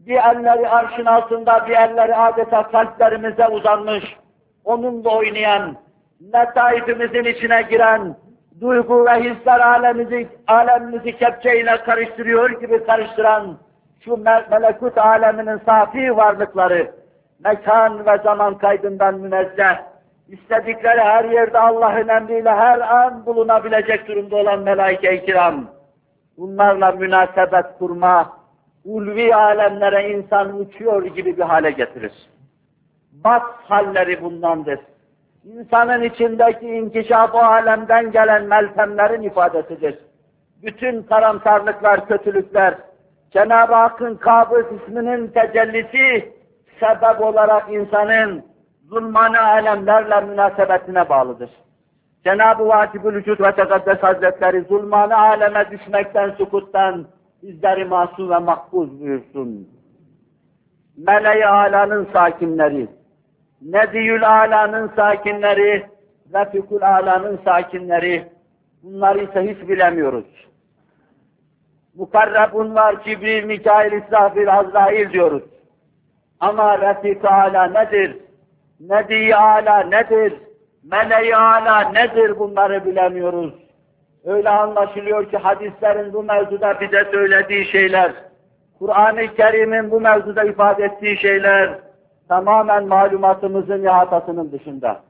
bir elleri arşın altında, bir elleri adeta kalplerimize uzanmış, onunla oynayan, letaifimizin içine giren, duygu ve hisler alemimizi, alemimizi kepçeyle karıştırıyor gibi karıştıran şu melekut aleminin safi varlıkları, mekan ve zaman kaydından münezzeh, istedikleri her yerde Allah'ın emriyle her an bulunabilecek durumda olan melaike-i kiram, bunlarla münasebet kurma, ulvi alemlere insan uçuyor gibi bir hale getirir. Bas halleri bundandır. İnsanın içindeki inkişaf o alemden gelen meltemlerin ifadesidir. Bütün karamsarlıklar, kötülükler, Cenab-ı Hakk'ın Kabız isminin tecellisi sebep olarak insanın zulmani alemlerle münasebetine bağlıdır. Cenab-ı Vacib-ül Vücud ve Tekaddes Hazretleri zulmani aleme düşmekten, sukuttan bizleri masum ve mahfuz buyursun. Mele-i Ala'nın sakinleri, Nediyül Ala'nın sakinleri, Refikul Ala'nın sakinleri, bunları ise hiç bilemiyoruz. Mukarrabun var, Cibril, Mikail, İsrafil, Azrail diyoruz. Ama Refik-i Ala nedir? Nedi-i Ala nedir? Mele-i Ala nedir? Bunları bilemiyoruz. Öyle anlaşılıyor ki hadislerin bu mevzuda bize söylediği şeyler, Kur'an-ı Kerim'in bu mevzuda ifade ettiği şeyler, tamamen malumatımızın ihatasının dışında.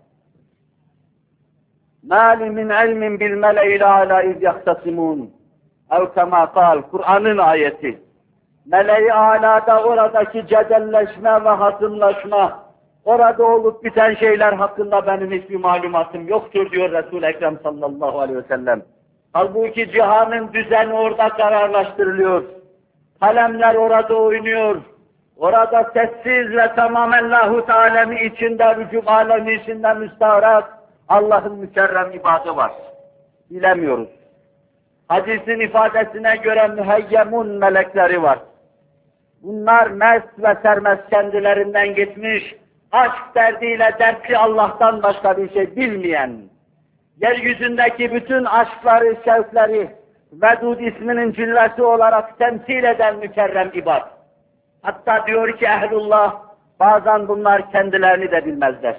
مَا لِ مِنْ عِلْمٍ بِالْمَلَئِ الْعَلَى اِذْ يَخْتَصِمُونَ اَوْ كَمَا قَالَ Kur'an'ın ayeti. Mele-i Ala'da oradaki cedelleşme ve hasımlaşma, orada olup biten şeyler hakkında benim hiçbir malumatım yoktur diyor Resul-i Ekrem sallallahu aleyhi ve sellem. Halbuki cihanın düzeni orada kararlaştırılıyor. Kalemler orada oynuyor. Orada sessiz ve tamamen lahut alemi içinde, vücub alemi içinde müstahrak Allah'ın mükerrem ibadı var. Bilemiyoruz. Hadisin ifadesine göre müheyyemun melekleri var. Bunlar mest ve sermest kendilerinden gitmiş, aşk derdiyle dertli Allah'tan başka bir şey bilmeyen, yeryüzündeki bütün aşkları, şevkleri, Vedud isminin cillesi olarak temsil eden mükerrem ibad. Hatta diyor ki ehlullah, bazen bunlar kendilerini de bilmezler.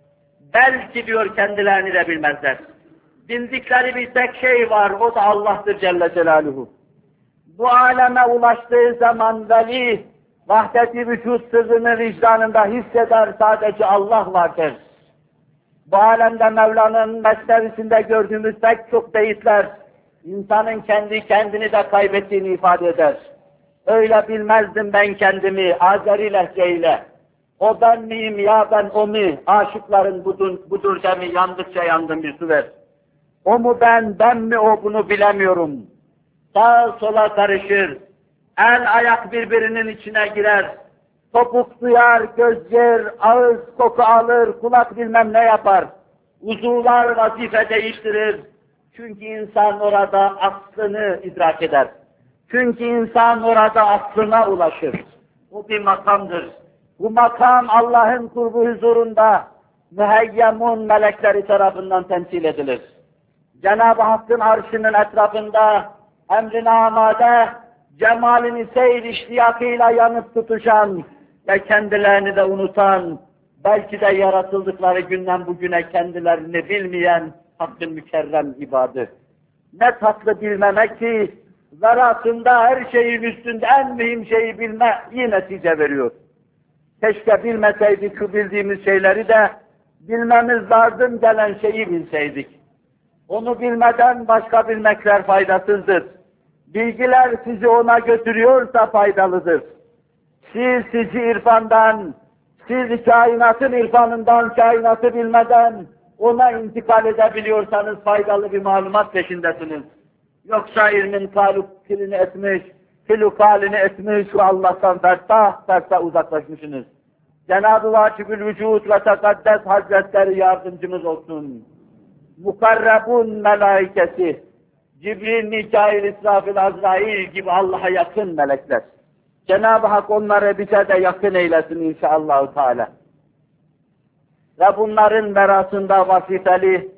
Belki diyor kendilerini de bilmezler. Bildikleri bir tek şey var, o da Allah'tır Celle Celaluhu. Bu aleme ulaştığı zaman veli, vahdet-i vücut sırrını vicdanında hisseder, sadece Allah vardır. Bu alemde Mevla'nın mesnevisinde gördüğümüz pek çok beyitler, insanın kendi kendini de kaybettiğini ifade eder. Öyle bilmezdim ben kendimi Azeri lehçeyle. O ben miyim ya ben o mi? Aşıkların budur, budur demi yandıkça yandım bir su ver. O mu ben, ben mi o bunu bilemiyorum. Sağa sola karışır. El ayak birbirinin içine girer. Topuk duyar, göz yer, ağız koku alır, kulak bilmem ne yapar. Uzuvlar vazife değiştirir. Çünkü insan orada aslını idrak eder. Çünkü insan orada aslına ulaşır. Bu bir makamdır. Bu makam Allah'ın kurbu huzurunda müheyyemun melekleri tarafından temsil edilir. Cenab-ı Hakk'ın arşının etrafında emrin amade, cemalini seyir iştiyakıyla yanıp tutuşan ve kendilerini de unutan, belki de yaratıldıkları günden bugüne kendilerini bilmeyen Hakk'ın mükerrem ibadı. Ne tatlı bilmemek ki, zaratında her şeyin üstünde en mühim şeyi bilme iyi netice veriyor. Keşke bilmeseydik şu bildiğimiz şeyleri de, bilmemiz lazım gelen şeyi bilseydik. Onu bilmeden başka bilmekler faydasızdır. Bilgiler sizi ona götürüyorsa faydalıdır. Siz sizi irfandan, siz kainatın irfanından, kainatı bilmeden ona intikal edebiliyorsanız faydalı bir malumat peşindesiniz. Yoksa ilmin talukini etmiş, filukalini etmiş ve Allah'tan fertah fertah uzaklaşmışsınız. Cenab-ı Vacib-ül Vücud ve Tekaddes Hazretleri yardımcımız olsun. Mukarrabun melaikesi, Cibril, Mikail, İsrafil, Azrail gibi Allah'a yakın melekler. Cenab-ı Hak onları bize de yakın eylesin inşallah Teala. Ve bunların verasında vazifeli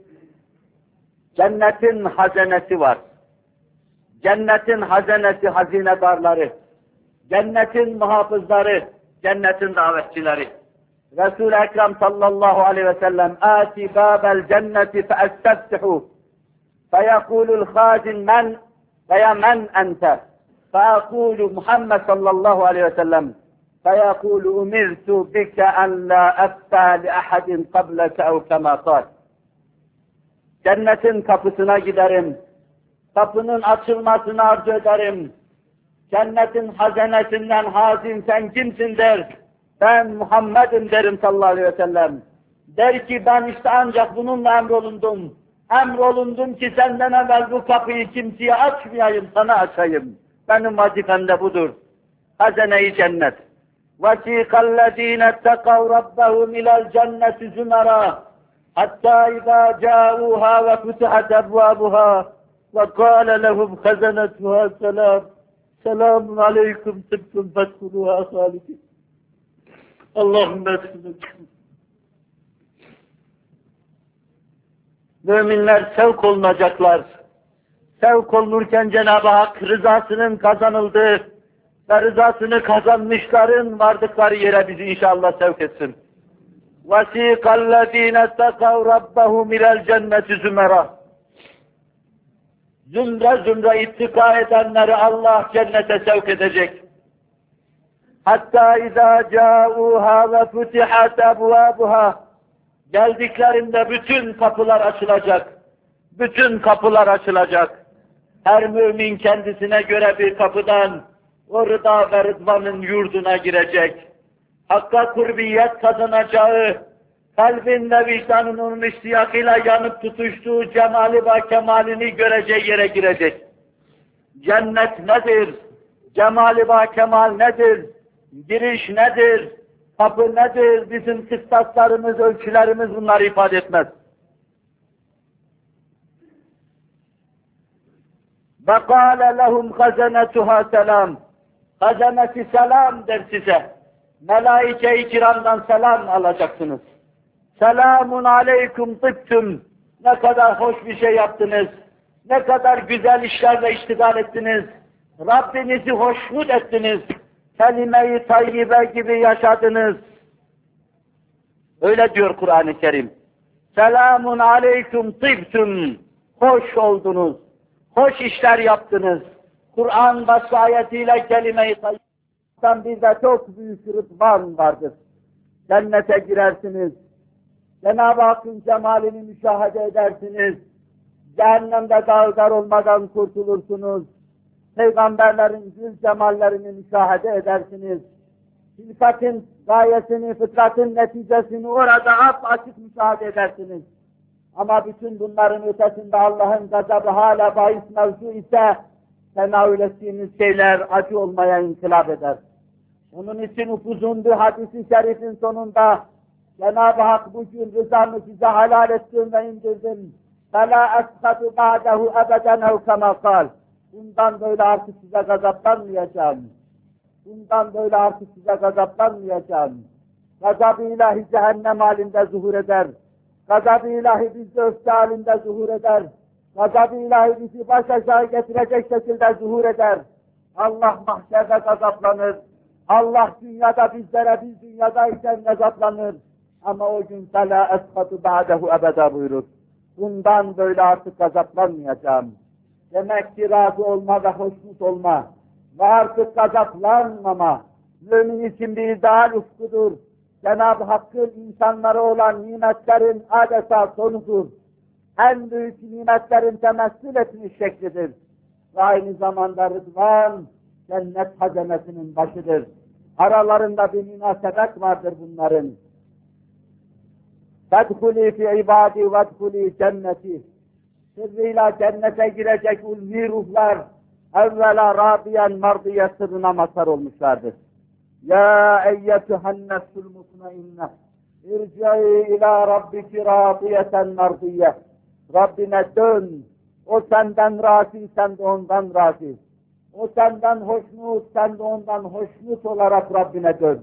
cennetin hazinesi var. Cennetin hazinesi, hazinedarları. cennetin muhafızları, cennetin davetçileri. Resul-i Ekrem sallallahu aleyhi ve sellem "Âti bâbel cenneti feesteftihu feyekulul khâzin men veya men ente feekulu Muhammed sallallahu aleyhi ve sellem فَيَقُولُ اُمِرْتُ بِكَ اَنْ لَا اَفْتَى لِأَحَدٍ قَبْلَكَ اَوْ كَمَا قَالٍ. Cennetin kapısına giderim, kapının açılmasını arzu ederim. Cennetin hazenesinden hazin sen kimsin der, ben Muhammed'im derim sallallahu aleyhi ve sellem. Der ki ben işte ancak bununla emrolundum. Emrolundum ki senden evvel bu kapıyı kimseye açmayayım, sana açayım. Benim vazifem de budur. Hazene-i cennet. وَسِيقَ الَّذ۪ينَ اتَّقَوْا رَبَّهُمْ اِلَى الْجَنَّةِ زُمَرًا حَتَّى اِذَا جَاءُوهَا وَفُتِحَتْ أَبْوَابُهَا وَقَالَ لَهُمْ خَزَنَتُهَا سَلَامٌ سَلَامٌ عَلَيْكُمْ طِبْتُمْ فَادْخُلُوهَا خَالِدِينَ. Allahümme eskidin. Müminler sevk olunacaklar. Sevk olunurken Cenab-ı Hak rızasının kazanıldığı ve rızasını kazanmışların vardıkları yere bizi inşallah sevk etsin. وَسِيقَ الَّذ۪ينَ اتَّقَوْا رَبَّهُمْ اِلَى الْجَنَّةِ زُمَرًا. Zümre zümre ittika edenleri Allah cennete sevk edecek. Hatta اِذَا جَاءُوهَا وَفُتِحَتْ أَبْوَابُهَا. Geldiklerinde bütün kapılar açılacak. Bütün kapılar açılacak. Her mümin kendisine göre bir kapıdan o rıda ve rıdvanın yurduna girecek. Hakka kurbiyet kazanacağı, kalbin ve vicdanın onun iştiyakıyla yanıp tutuştuğu cemali ve kemalini göreceği yere girecek. Cennet nedir? Cemali ve kemal nedir? Giriş nedir? Kapı nedir? Bizim kıstaslarımız, ölçülerimiz bunları ifade etmez. وَقَالَ لَهُمْ خَزَنَتُهَا selam. Hazeneti selam der size. Melaike-i kiramdan selam alacaksınız. Selamun aleyküm tıptüm. Ne kadar hoş bir şey yaptınız. Ne kadar güzel işlerle iştigal ettiniz. Rabbinizi hoşnut ettiniz. Kelime-i tayyibe gibi yaşadınız. Öyle diyor Kur'an-ı Kerim. Selamun aleyküm tıptüm. Hoş oldunuz. Hoş işler yaptınız. Kur'an başka ayetiyle kelime-i tayyibden bir de çok büyük rıdvan vardır. Cennete girersiniz. Cenab-ı Hakk'ın cemalini müşahede edersiniz. Cehennemde dağdar olmadan kurtulursunuz. Peygamberlerin gül cemallerini müşahede edersiniz. Hilkatin gayesini, fıtratın neticesini orada apaçık müşahede edersiniz. Ama bütün bunların ötesinde Allah'ın gazabı hala bahis mevzu ise tenavül ettiğiniz şeyler acı olmaya inkılap eder. Onun için upuzun bir hadis-i şerifin sonunda Cenab-ı Hak bugün rızamı size helal ettim ve indirdim. فَلَا أَسْخَدُ بَعْدَهُ أَبَدًا اَوْ كَمَا قَالٍ. Bundan böyle artık size gazaplanmayacağım. Bundan böyle artık size gazaplanmayacağım. Gazab-ı ilahi cehennem halinde zuhur eder. Gazab-ı ilahi bizde öfke halinde zuhur eder. Gazab-ı ilahi bizi baş aşağı getirecek şekilde zuhur eder. Allah mahşerde gazaplanır. Allah dünyada bizlere, biz dünyadayken gazaplanır. Ama o gün فَلَا أَسْخَطُ بَعْدَهُ أَبَدًا buyurur. Bundan böyle artık gazaplanmayacağım. Demek ki razı olma ve hoşnut olma ve artık gazaplanmama, mümin için bir ideal ufkudur. Cenab-ı Hakk'ın insanlara olan nimetlerin adeta sonudur. En büyük nimetlerin temessül etmiş şeklidir. Ve aynı zamanda rıdvan, cennet hazenesinin başıdır. Aralarında bir münasebet vardır bunların. فَدْخُلِي فِي عِبَادِي وَدْخُلِي cenneti. Sırrıyla cennete girecek ulvi ruhlar, evvela radiyen mardiye sırrına mazhar olmuşlardır. Ya eyyetühen nefsul mutmainneh, irci'i ila rabbiki radiyeten mardiye. Rabbine dön, o senden razı, sen de ondan razı. O senden hoşnut, sen de ondan hoşnut olarak Rabbine dön.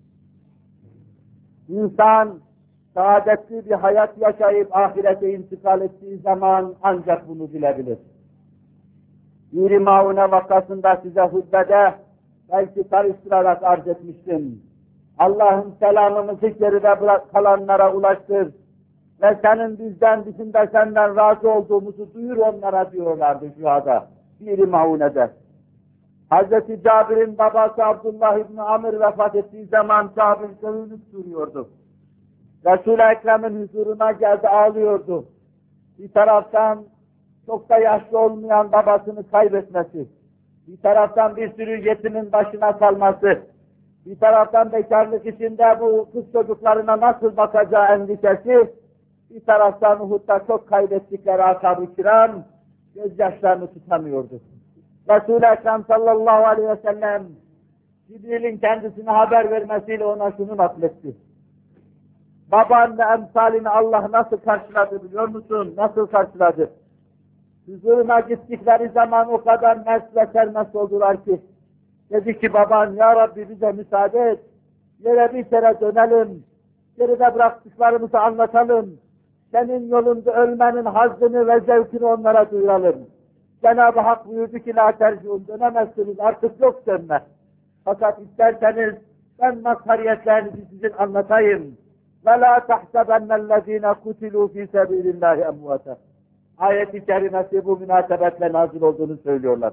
İnsan, saadetli bir hayat yaşayıp ahirete intikal ettiği zaman ancak bunu bilebilir. Bir Maune vakasında size hutbede belki karıştırarak arz etmiştim. Allah'ın selamımızı geride bırak kalanlara ulaştır ve senin bizden, bizim de senden razı olduğumuzu duyur onlara diyorlardı şuhada. Bir-i Maune'de. Hazreti Cabir'in babası Abdullah İbni Amr vefat ettiği zaman Cabir sövünüp duruyordu. Resul-i Ekrem'in huzuruna geldi, ağlıyordu. Bir taraftan çok da yaşlı olmayan babasını kaybetmesi, bir taraftan bir sürü yetimin başına kalması, bir taraftan bekarlık içinde bu kız çocuklarına nasıl bakacağı endişesi, bir taraftan Uhud'da çok kaybettikleri ashab-ı kiram gözyaşlarını tutamıyordu. Resul-i Ekrem sallallahu aleyhi ve sellem Cibril'in kendisine haber vermesiyle ona şunu nakletti. Baban ve emsalini Allah nasıl karşıladı biliyor musun? Nasıl karşıladı? Huzuruna gittikleri zaman o kadar mest ve sermest oldular ki, dedi ki baban, ya Rabbi bize müsaade et, yere bir kere dönelim, geride bıraktıklarımızı anlatalım, senin yolunda ölmenin hazzını ve zevkini onlara duyuralım. Cenab-ı Hak buyurdu ki, la tercihun, dönemezsiniz, artık yok dönme. Fakat isterseniz ben mazhariyetlerinizi sizin anlatayım. وَلَا تَحْسَبَنَّ الَّذ۪ينَ قُتِلُوا ف۪ي سَب۪يلِ اللّٰهِ اَمْوَةً. Ayet-i kerimesi bu münasebetle nazil olduğunu söylüyorlar.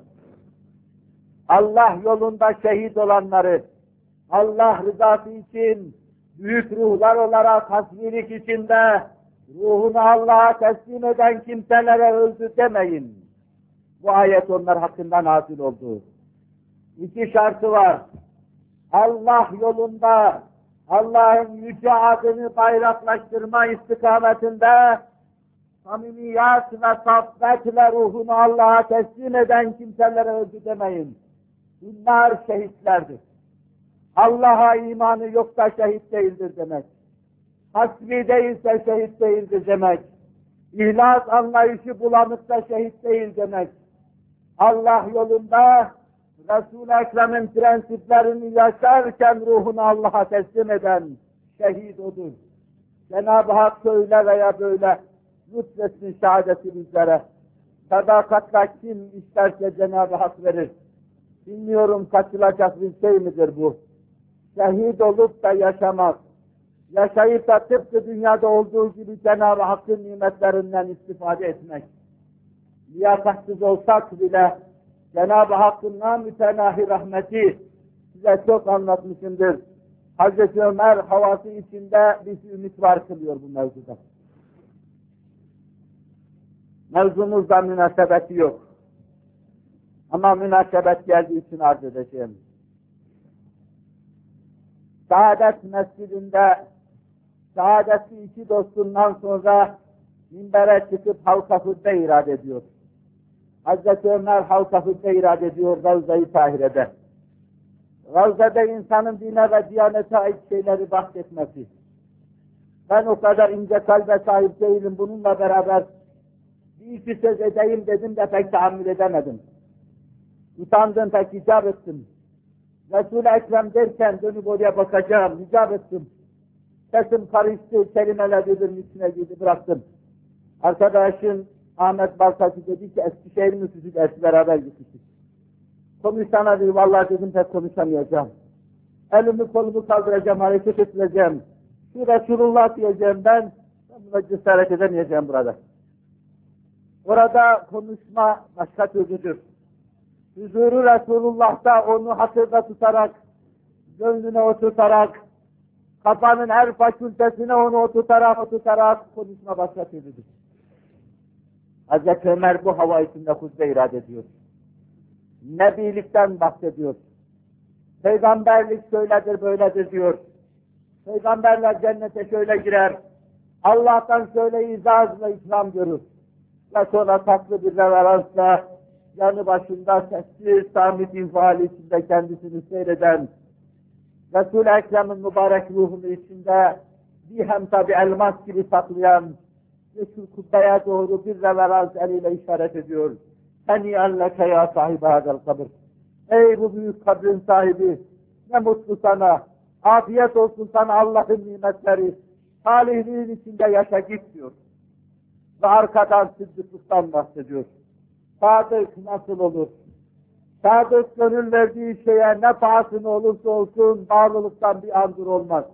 Allah yolunda şehit olanları, Allah rızası için büyük ruhlar olarak tasvirlik içinde ruhunu Allah'a teslim eden kimselere öldü demeyin. Bu ayet onlar hakkında nazil oldu. İki şartı var. Allah yolunda Allah'ın yüce adını bayraklaştırma istikametinde samimiyat ve saffetle ruhunu Allah'a teslim eden kimselere öldü demeyin. Bunlar şehitlerdir. Allah'a imanı yoksa şehit değildir demek. Hasbi değilse şehit değildir demek. İhlas anlayışı bulanıksa şehit değil demek. Allah yolunda Resul-i Ekrem'in prensiplerini yaşarken ruhunu Allah'a teslim eden şehit odur. Cenab-ı Hak şöyle veya böyle lütfetsin şehadeti bizlere. Sadakatla kim isterse Cenab-ı Hak verir. Bilmiyorum kaçılacak bir şey midir bu? Şehit olup da yaşamak, yaşayıp da tıpkı dünyada olduğu gibi Cenab-ı Hakk'ın nimetlerinden istifade etmek. Liyakatsız olsak bile Cenab-ı Hakk'ın namütenahi rahmeti size çok anlatmışımdır. Hazreti Ömer havası içinde bir ümit var kılıyor bu mevzuda. Mevzumuzda münasebeti yok. Ama münasebet geldiği için arz edeceğim. Saadet Mescidinde saadetli iki dostundan sonra minbere çıkıp halka hutbe irad ediyor. Hazreti Ömer halka hutbe irad ediyor Ravza-i Tahire'de. Ravza'da insanın dine ve diyanete ait şeyleri bahsetmesi. Ben o kadar ince kalbe sahip değilim, bununla beraber bir iki söz edeyim dedim de pek tahammül edemedim. Utandım, pek icap ettim. Resul-i Ekrem derken dönüp oraya bakacağım, icap ettim. Sesim karıştı, kelimeler birbirinin içine girdi, bıraktım. Arkadaşım Ahmet Baltaçı dedi ki, Eskişehir müftüsü dersi beraber gitmiştik. Konuşsana dedi, vallahi dedim pek konuşamayacağım. Elimi kolumu kaldıracağım, hareket etmeyeceğim. Şu Resulullah diyeceğim ben, ben buna cesaret edemeyeceğim burada. Orada konuşma başka türlüdür. Huzuru Resulullah'ta onu hatırda tutarak, gönlüne oturtarak, kafanın her fakültesine onu oturtarak oturtarak konuşma başka türlüdür. Hazreti Ömer bu hava içinde hutbe irad ediyor. Nebilikten bahsediyor. Peygamberlik şöyledir, böyledir diyor. Peygamberler cennete şöyle girer. Allah'tan şöyle izaz ve ikram görür. Ve sonra tatlı bir reveransla yanı başında sessiz, samit infiali içinde kendisini seyreden Resul-i Ekrem'in mübarek ruhunu içinde bir hem tabi elmas gibi saklayan ve şu kubbeye doğru bir reverans eliyle işaret ediyor. Heniyen leke ya sahibi hadel kabir. Ey bu büyük kabrin sahibi, ne mutlu sana, afiyet olsun sana Allah'ın nimetleri, salihliğin içinde yaşa git diyor. Ve arkadan sıddıklıktan bahsediyor. Sadık nasıl olur? Sadık gönül verdiği şeye ne pahasına olursa olsun bağlılıktan bir andır olmaz.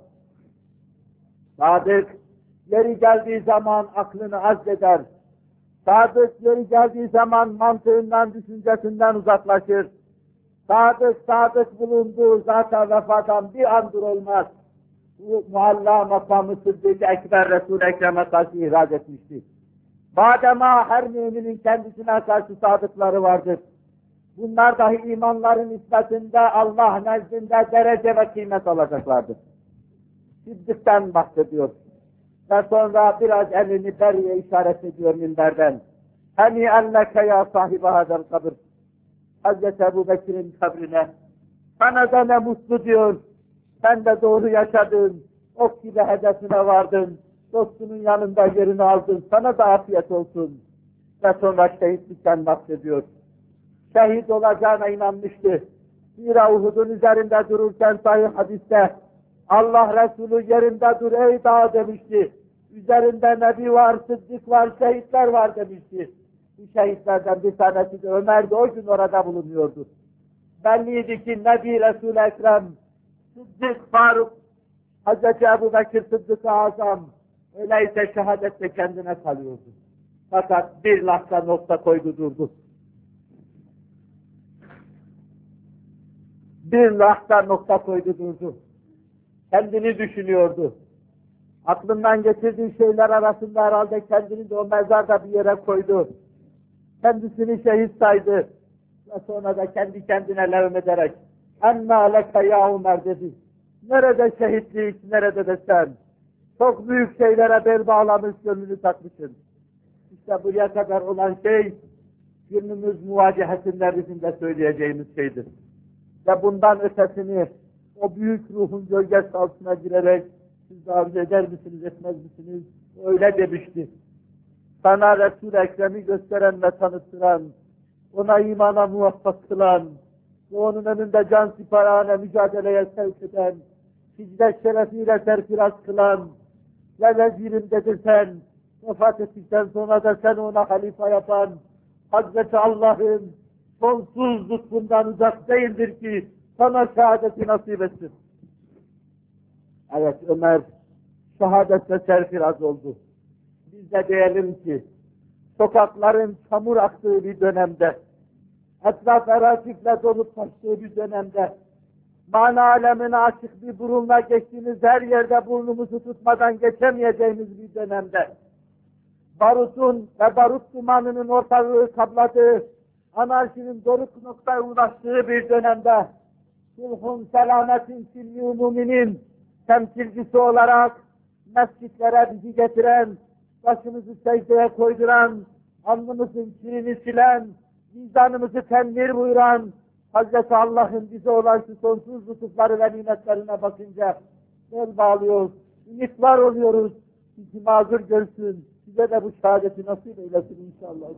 Sadık yeri geldiği zaman aklını azdeder. Sadık yeri geldiği zaman mantığından, düşüncesinden uzaklaşır. Sadık, sadık bulunduğu zaten vefadan bir andır olmaz. Bu muhalla makamı Sıddık-ı Ekber Resul-i Ekrem'e karşı ihraç etmiştir. Badema her müminin kendisine karşı sadıkları vardır. Bunlar dahi imanların nispetinde Allah nezdinde derece ve kıymet alacaklardır. Sıddık'tan bahsediyor. Ve sonra biraz elini beriye işaret ediyor minberden. Hani elleke ya sahibi hadel kabir. Hazreti Ebu Bekir'in kabrine. Sana da ne mutlu diyor. Sen de doğru yaşadın. Ok gibi hedefine vardın. Dostunun yanında yerini aldın. Sana da afiyet olsun. Ve sonra şehitlikten bahsediyor. Şehit olacağına inanmıştı. Zira Uhud'un üzerinde dururken sahih hadiste Allah Resulü yerinde dur ey dağ demişti. Üzerinde Nebi var, Sıddık var, şehitler var demişti. Bu şehitlerden bir tanesi de Ömer de o gün orada bulunuyordu. Belliydi ki Nebi Resul-i Ekrem, Sıddık Faruk, Hazreti Ebu Bekir Sıddık-ı Azam, öyleyse şehadette kendine kalıyordu. Fakat bir lahza nokta koydu durdu. Bir lahza nokta koydu durdu. Kendini düşünüyordu. Aklından geçirdiği şeyler arasında herhalde kendini de o mezarda bir yere koydu. Kendisini şehit saydı. Ve sonra da kendi kendine levm ederek ''Ennâ leke ya Ömer'' dedi. Nerede şehitlik, nerede de sen? Çok büyük şeylere bel bağlamış, gönlünü takmışsın. İşte buraya kadar olan şey, günümüz muvacehesinde bizim de söyleyeceğimiz şeydir. Ve bundan ötesini, o büyük ruhun gölgesi altına girerek, siz de arzu eder misiniz, etmez misiniz? Öyle demişti. Sana Resul-i Ekrem'i gösteren ve tanıttıran, ona imana muvaffak kılan ve onun önünde can siparhane mücadeleye sevk eden, hicret şerefiyle serfiraz kılan ve vezirim dedirten, vefat ettikten sonra da sen ona halife yapan Hazreti Allah'ın sonsuz lütfundan uzak değildir ki sana şehadeti nasip etsin. Evet, Ömer şehadetle serfiraz oldu. Biz de diyelim ki sokakların çamur aktığı bir dönemde, etraf erasikle dolup taştığı bir dönemde, mana alemine açık bir burunla geçtiğimiz her yerde burnumuzu tutmadan geçemeyeceğimiz bir dönemde, barutun ve barut dumanının ortalığı kapladığı, anarşinin doruk noktaya ulaştığı bir dönemde, sulhun, selametin, silmi umuminin temsilcisi olarak mescitlere bizi getiren, başımızı secdeye koyduran, alnımızın kirini silen, vicdanımızı tenvir buyuran, Hazreti Allah'ın bize olan şu sonsuz lütufları ve nimetlerine bakınca bel bağlıyoruz, ümitvar oluyoruz, bizi mazur görsün, size de bu şehadeti nasip eylesin inşallah.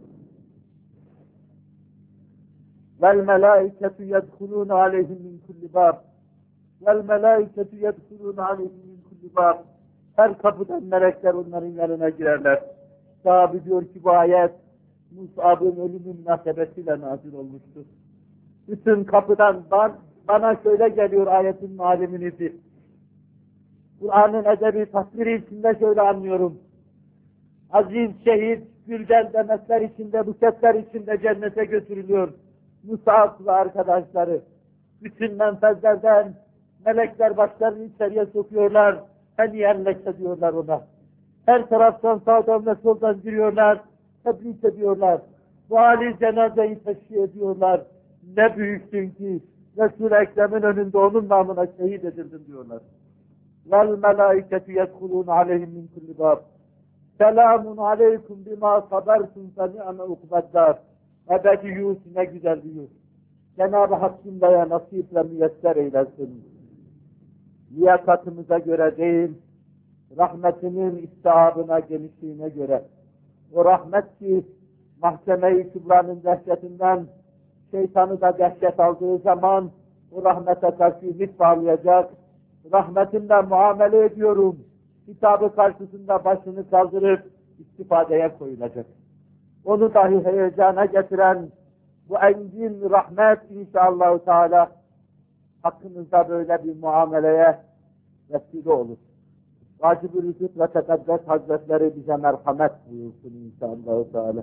Vel melâiketu yedhulûne aleyhim min kulli bâb. Vel melâiketu yedhulûne aleyhim min kulli bâb. Her kapıdan melekler onların yanına girerler. Sahabi diyor ki bu ayet Mus'ab'ın ölümü münasebetiyle nazil olmuştur. Bütün kapıdan ben, bana şöyle geliyor ayetin malimini. Kur'an'ın edebi tasviri içinde şöyle anlıyorum. Aziz şehit Gülden demesler içinde, bu sesler içinde cennete götürülüyor. Mus'ab ve arkadaşları. Bütün menfezlerden melekler başlarını içeriye sokuyorlar. Hani yerleşse diyorlar ona. Her taraftan sağdan ve soldan giriyorlar. Tebrik ediyorlar. Bu hali cenazeyi teşhir ediyorlar. Ne büyüksün ki Resul-i Ekrem'in önünde onun namına şehit edildin diyorlar. Vel melâiketu yedhulûne aleyhim min kulli bâb. Selamun aleykum bima sabertum fe ni'me ukbeddâr. Ebedi yurt ne güzel bir yurt. Cenab-ı Hak cümleye nasiple müyesser eylesin. Liyakatımıza göre değil, rahmetinin istihabına, genişliğine göre. O rahmet ki mahkeme-i kübranın dehşetinden şeytanı da dehşet aldığı zaman o rahmete karşı ümit bağlayacak. Rahmetimle muamele ediyorum. Kitabı karşısında başını kaldırıp istifadeye koyulacak. Onu dahi heyecana getiren bu engin rahmet inşallah Teala hakkınızda böyle bir muameleye vesile olur. Vacib-ül Vücud ve Tekaddes Hazretleri bize merhamet buyursun inşallah Teala.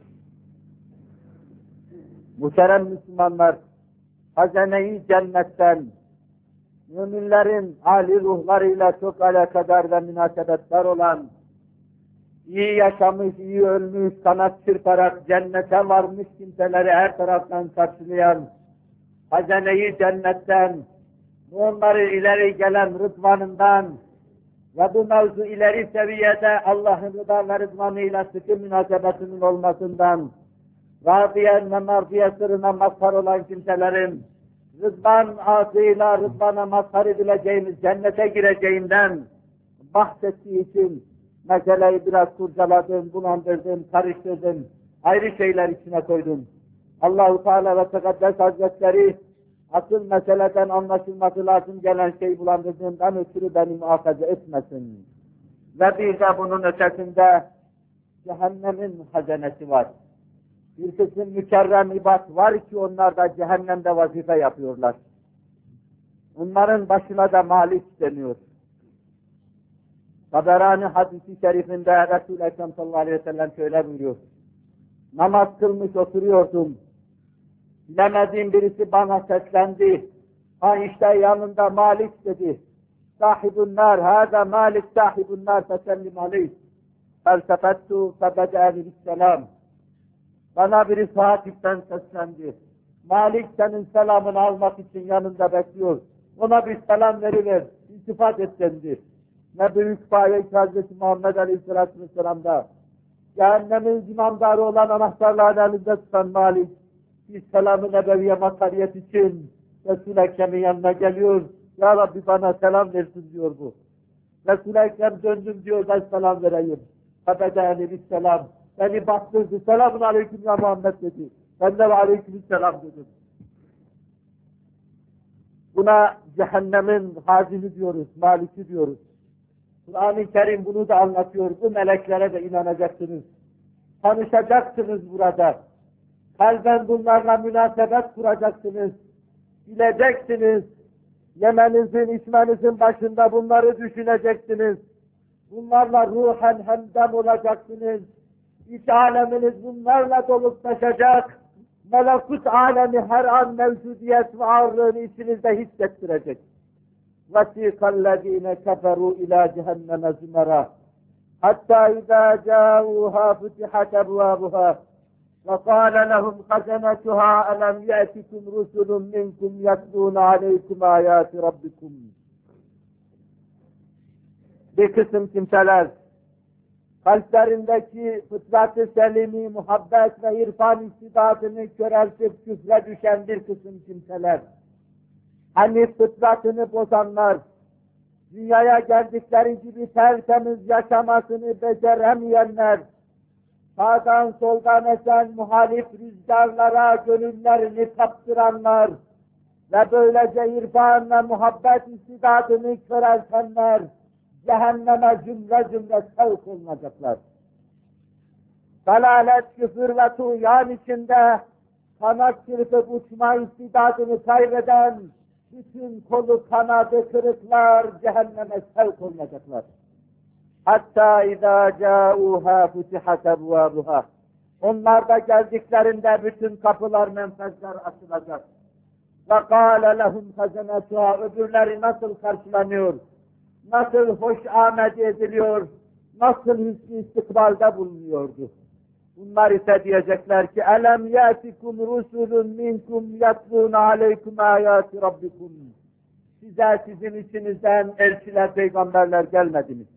Muhterem Müslümanlar, hazine-i cennetten, müminlerin âli ruhlarıyla çok alakadar ve münasebetler olan, iyi yaşamış, iyi ölmüş, kanat çırparak cennete varmış kimseleri her taraftan karşılayan, hazine-i cennetten, onları ileri gelen rıdvanından ve bu mevzu ileri seviyede Allah'ın rıda ve rıdvanıyla sıkı münasebetinin olmasından, radiyen ve mardiye sırrına mazhar olan kimselerin, rıdvan ağzıyla rıdvana mazhar edileceğimiz cennete gireceğinden bahsettiği için meseleyi biraz kurcaladım, bulandırdım, karıştırdım, ayrı şeyler içine koydum. Allah-u Teala ve Tekaddes Hazretleri asıl meseleden anlaşılması lazım gelen şeyi bulandırdığından ötürü beni muhafaza etmesin. Ve bir de bunun ötesinde cehennemin hazenesi var. Bir kısım mükerrem ibad var ki onlar da cehennemde vazife yapıyorlar. Onların başına da Malik deniyor. Taberani hadisi şerifinde Resul-i Ekrem sallallahu aleyhi ve sellem şöyle buyuruyor. Namaz kılmış oturuyordum. Bilemediğim birisi bana seslendi. Ha işte yanında Malik dedi. Sahibun nar, hâzâ Malik sahibun nar fesellim aleyh. Felsefettu febedâni bisselam. Bana birisi hakipten seslendi. Malik senin selamını almak için yanında bekliyor. Ona bir selam veriver, iltifat et dendi. Ne büyük faik Hazreti Muhammed Aleyhisselatü Vesselam'da. Cehennemin zimamdarı olan anahtarlarını elinde tutan Malik, bir selam-ı nebeviye makariyet için Resul-i Ekrem'in yanına geliyor. Ya Rabbi bana selam versin diyor bu. Resul-i Ekrem döndüm diyor, ben selam vereyim. Febedâni bis selam. Beni baktırdı, selamun aleyküm ya Muhammed dedi. Ben de aleyküm selam dedim. Buna cehennemin hazini diyoruz, maliki diyoruz. Kur'an-ı Kerim bunu da anlatıyor. Bu meleklere de inanacaksınız. Tanışacaksınız burada. Kalben bunlarla münasebet kuracaksınız. Bileceksiniz. Yemenizin, içmenizin başında bunları düşüneceksiniz. Bunlarla ruhen hemdem olacaksınız. İç aleminiz bunlarla dolup taşacak. Melekut alemi her an mevcudiyet ve ağırlığını içinizde hissettirecek. وَسِيقَ الَّذ۪ينَ كَفَرُوا اِلَى جَهَنَّمَ زُمَرًا حَتَّى اِذَا جَاءُوهَا فُتِحَتْ أَبْوَابُهَا وَقَالَ لَهُمْ خَزَنَتُهَا أَلَمْ يَأْتِكُمْ رُسُلٌ مِّنْكُمْ يَتْلُونَ عَلَيْكُمْ آيَاتِ رَبِّكُمْ. Bir kısım kimseler, kalplerindeki fıtrat-ı selimi, muhabbet ve irfan istidadını köreltip küfre düşen bir kısım kimseler, hani fıtratını bozanlar, dünyaya geldikleri gibi tertemiz yaşamasını beceremeyenler, sağdan soldan esen muhalif rüzgarlara gönüllerini kaptıranlar ve böylece irfan ve muhabbet istidadını köreltenler, cehenneme cümle cümle sevk olunacaklar. Dalalet, küfür ve tuğyan içinde kanat çırpıp uçma istidadını kaybeden bütün kolu kanadı kırıklar cehenneme sevk olunacaklar. Hatta izâ câûhâ futihat ebvâbuhâ. Onlar da geldiklerinde bütün kapılar, menfezler açılacak. Ve kâle lehum hazenetûhâ. Öbürleri nasıl karşılanıyor? Nasıl hoş ahmet ediliyor? Nasıl hüsnü istikbalde bulunuyordu? Bunlar ise diyecekler ki elem yâtikum rusulun minkum yatlûne aleykum âyâti rabbikum. Size sizin içinizden elçiler, peygamberler gelmedi mi?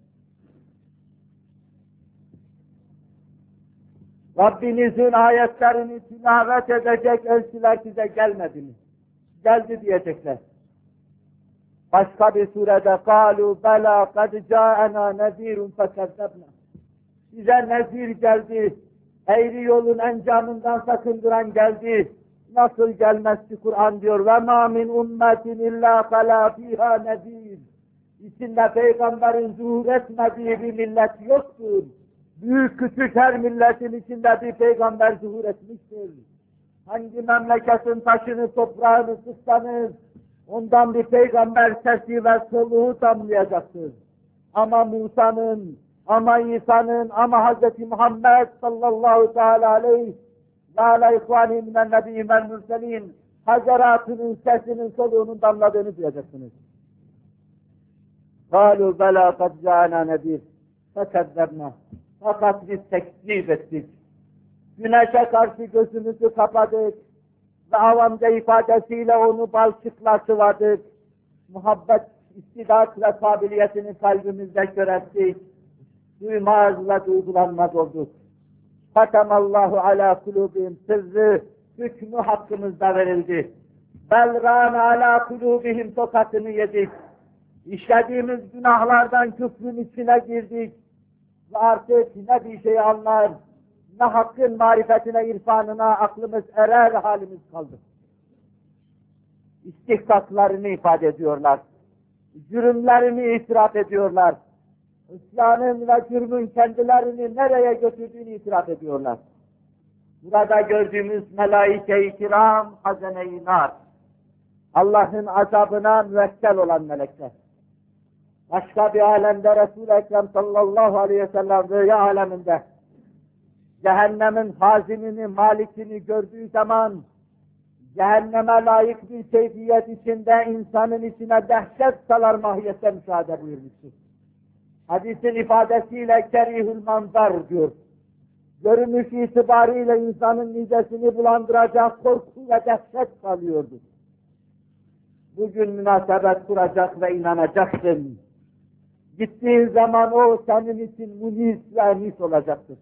Rabbinizin ayetlerini tilavet edecek elçiler size gelmedi mi? Geldi diyecekler. Başka bir surede قَالُوا بَلَا قَدْ جَاءَنَا نَذ۪يرٌ فَكَذَّبْنَا. Size nezir geldi, eğri yolun encamından sakındıran geldi. Nasıl gelmezdi Kur'an diyor, وَمَا مِنْ اُمَّةٍ اِلَّا فَلَا ف۪يهَا نَذ۪يرٌ. İçinde peygamberin zuhur etmediği bir millet yoktur. Büyük küçük her milletin içinde bir peygamber zuhur etmiştir. hangi memleketin taşını, toprağını sıksanız, ondan bir peygamber sesi ve soluğu damlayacaktır. Ama Musa'nın, ama İsa'nın, ama Hazreti Muhammed sallallahu teala aleyhi ve ala ihvani minen nebiyyim vel mürselin hacaratının sesinin, soluğunun damladığını duyacaksınız. قَالُوا بَلَا قَدْ جَاءَنَا نَذِيرٌ فَكَذَّبْنَا Fakat biz tekzip ettik. Güneşe karşı gözümüzü kapadık ve avamca ifadesiyle onu balçıkla sıvadık. Muhabbet, istidat ve kabiliyetini kalbimizde görettik. Duymaz ve duygulanmaz olduk. Fatamallahu ala kulubihim sırrı hükmü hakkımızda verildi. Belran ala kulubihim tokatını yedik. İşlediğimiz günahlardan küfrün içine girdik. Ve artık ne bir şey anlar, ne hakkın marifetine, irfanına aklımız erer halimiz kaldı. İstihkaklarını ifade ediyorlar. Cürümlerini itiraf ediyorlar. İsyanın ve cürmün kendilerini nereye götürdüğünü itiraf ediyorlar. Burada gördüğümüz melaike-i kiram, hazene-i nar. Allah'ın azabına müvekkel olan melekler. Başka bir alemde Resul-i Ekrem sallallahu aleyhi ve sellem rüya aleminde cehennemin hazinini, malikini gördüğü zaman cehenneme layık bir keyfiyet içinde insanın içine dehşet salar mahiyette müşahede buyurmuştur. Hadisin ifadesiyle kerihül manzar diyor. Görünüş itibariyle insanın midesini bulandıracak korku ve dehşet salıyordu. Bugün münasebet kuracak ve inanacaksın. Gittiğin zaman o senin için munis ve enis olacaktır.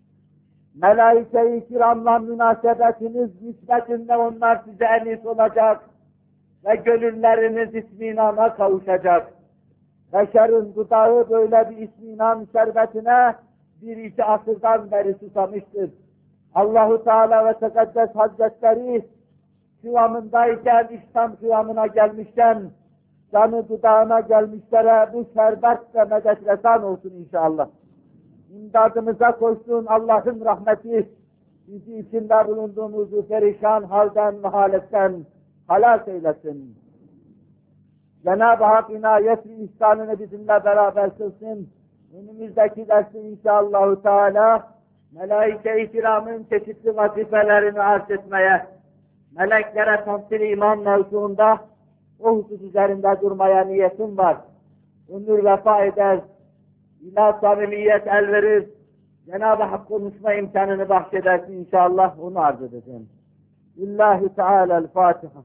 Melaike-i kiramla münasebetiniz nispetinde onlar size enis olacak ve gönülleriniz isminana kavuşacak. Beşerin dudağı böyle bir isminan şerbetine bir iki asırdan beri susamıştır. Allahu Teala ve Tekaddes Hazretleri kıvamındayken, İslam kıvamına gelmişken, canı dudağına gelmişlere bu şerbet ve medetresan olsun inşallah. İmdadımıza koşsun Allah'ın rahmeti, bizi içinde bulunduğumuzu perişan halden ve haletten halas eylesin. Cenab-ı Hak inayet ve ihsanını bizimle beraber kılsın. Önümüzdeki dersi inşallahü teala melaike-i kiramın çeşitli vazifelerini arz etmeye, meleklere temsil iman mevzuunda o husus üzerinde durmaya niyetim var. Ömür vefa eder, ilah samimiyet el verir, Cenab-ı Hak konuşma imkanını bahşedersin inşallah, onu arz edeceğim. İllahi Teala'l-Fatiha.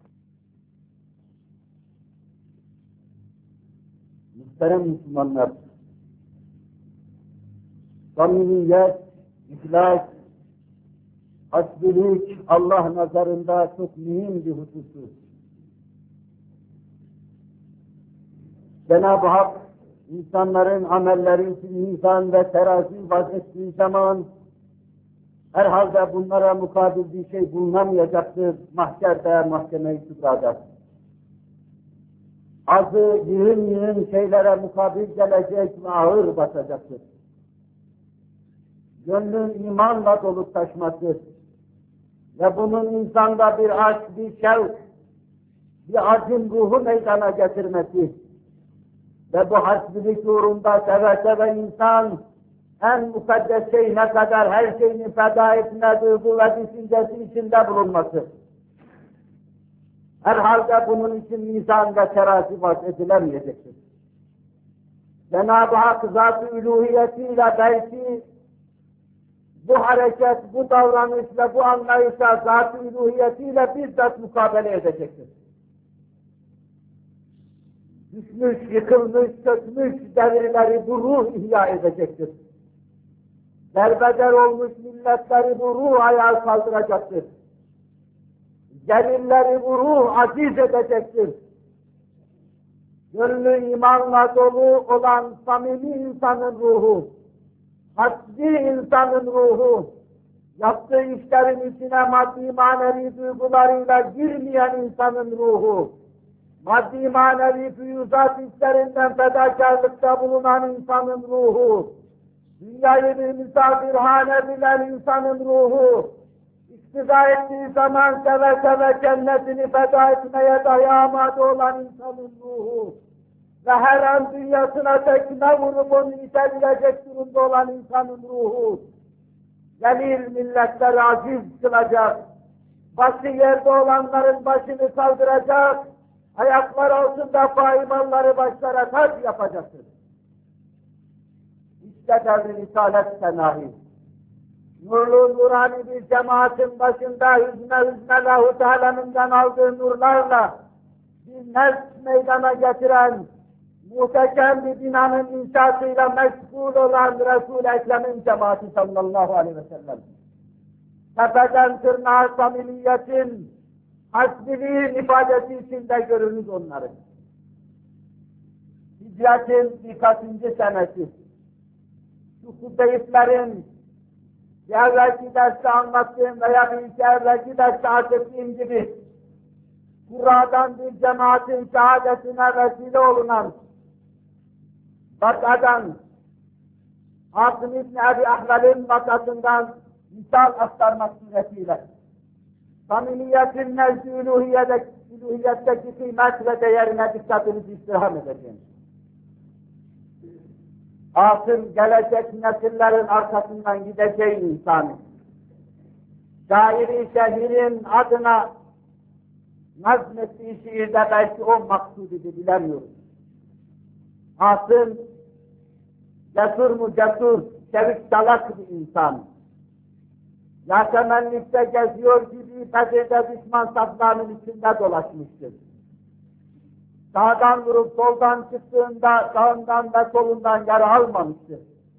Muhterem Müslümanlar, samimiyet, ihlas, hasbilik Allah nazarında çok mühim bir husustur. Cenab-ı Hak insanların amelleri için mizan ve terazi vazettiği zaman herhalde bunlara mukabil bir şey bulunamayacaktır mahşerde, mahkeme-i kübrada. Azı yığın yığın şeylere mukabil gelecek ve ağır basacaktır. Gönlün imanla dolup taşması ve bunun insanda bir aşk, bir şevk, bir azim ruhu meydana getirmesi ve bu hasbilik uğrunda seve seve insan en mukaddes şey ne kadar her şeyini feda etme duygu ve düşüncesi içinde bulunması. Herhalde bunun için mizan ve terazi vaz edilemeyecektir. Cenab-ı Hak zat-ı üluhiyetiyle belki bu hareket, bu davranış ve bu anlayışa zat-ı üluhiyetiyle bizzat mukabele edecektir. Düşmüş, yıkılmış, çökmüş devirleri bu ruh ihya edecektir. Derbeder olmuş milletleri bu ruh ayağa kaldıracaktır. Celilleri bu ruh aziz edecektir. Gönlü imanla dolu olan samimi insanın ruhu, hasbi insanın ruhu, yaptığı işlerin içine maddi manevi duygularıyla girmeyen insanın ruhu, maddi manevi füyüzat işlerinden fedakarlıkta bulunan insanın ruhu, dünyayı bir misafirhane bilen insanın ruhu, İktida ettiği zaman seve seve cennetini feda etmeye dahi amade olan insanın ruhu ve her an dünyasına tekme vurup onu itebilecek durumda olan insanın ruhu, zelil milletleri aziz kılacak, başı yerde olanların başını kaldıracak, ayaklar altında paymalları başlara taç yapacaktır. İşte devri risalet senahi. Nurlu nurani bir cemaatin başında hüzne hüzne Lahu Teala'nından aldığı nurlarla bir nefs meydana getiren, muhteşem bir binanın inşasıyla meşgul olan Resul-i Ekrem'in cemaati sallallahu aleyhi ve sellem. Tepeden tırnağa samimiyetin, hasbiliğin ifadesi içinde görünür onların. Hicretin birkaçıncı senesi. Şu kuteyiflerin bir evvelki derste anlattığım veya bir iki evvelki derste arz ettiğim gibi Kur'a'dan bir cemaatin şehadetine vesile olunan vakadan Asım İbni Ebi Ahval'in vakasından misal aktarmak suretiyle samimiyetin nezd-i uluhiyetteki kıymet ve değerine dikkatinizi istirham edeceğim. Asım gelecek nesillerin arkasından gideceği insan, şairi şehrin adına nazmettiği şiirde belki o maksudidir, bilemiyorum. Asım, cesur mu cesur, çevik dalak bir insan. Yasemenlikte geziyor gibi Bedir'de düşman saflarının içinde dolaşmıştır. Sağdan vurup soldan çıktığında sağından ve solundan yara almamıştır.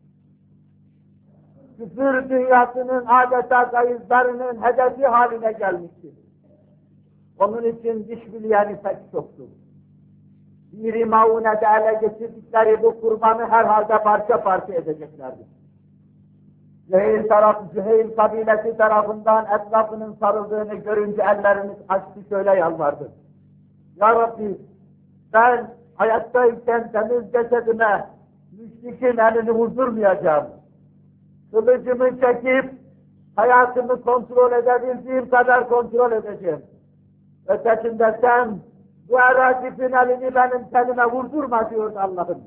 Küfür dünyasının adeta gayızlarının hedefi haline gelmiştir. Onun için diş bileyen pek çoktur. Bir-i maunede ele geçirdikleri bu kurbanı herhalde parça parça edeceklerdir. Züheyl tarafı, Züheyl kabilesi tarafından etrafının sarıldığını görünce ellerini açtı, şöyle yalvardı. Ya Rabbi, ben hayattayken temiz cesedime müşrikin elini vurdurmayacağım. Kılıcımı çekip hayatımı kontrol edebildiğim kadar kontrol edeceğim. Ötesinde sen bu erazifin elini benim tenime vurdurma diyordu Allah'ım.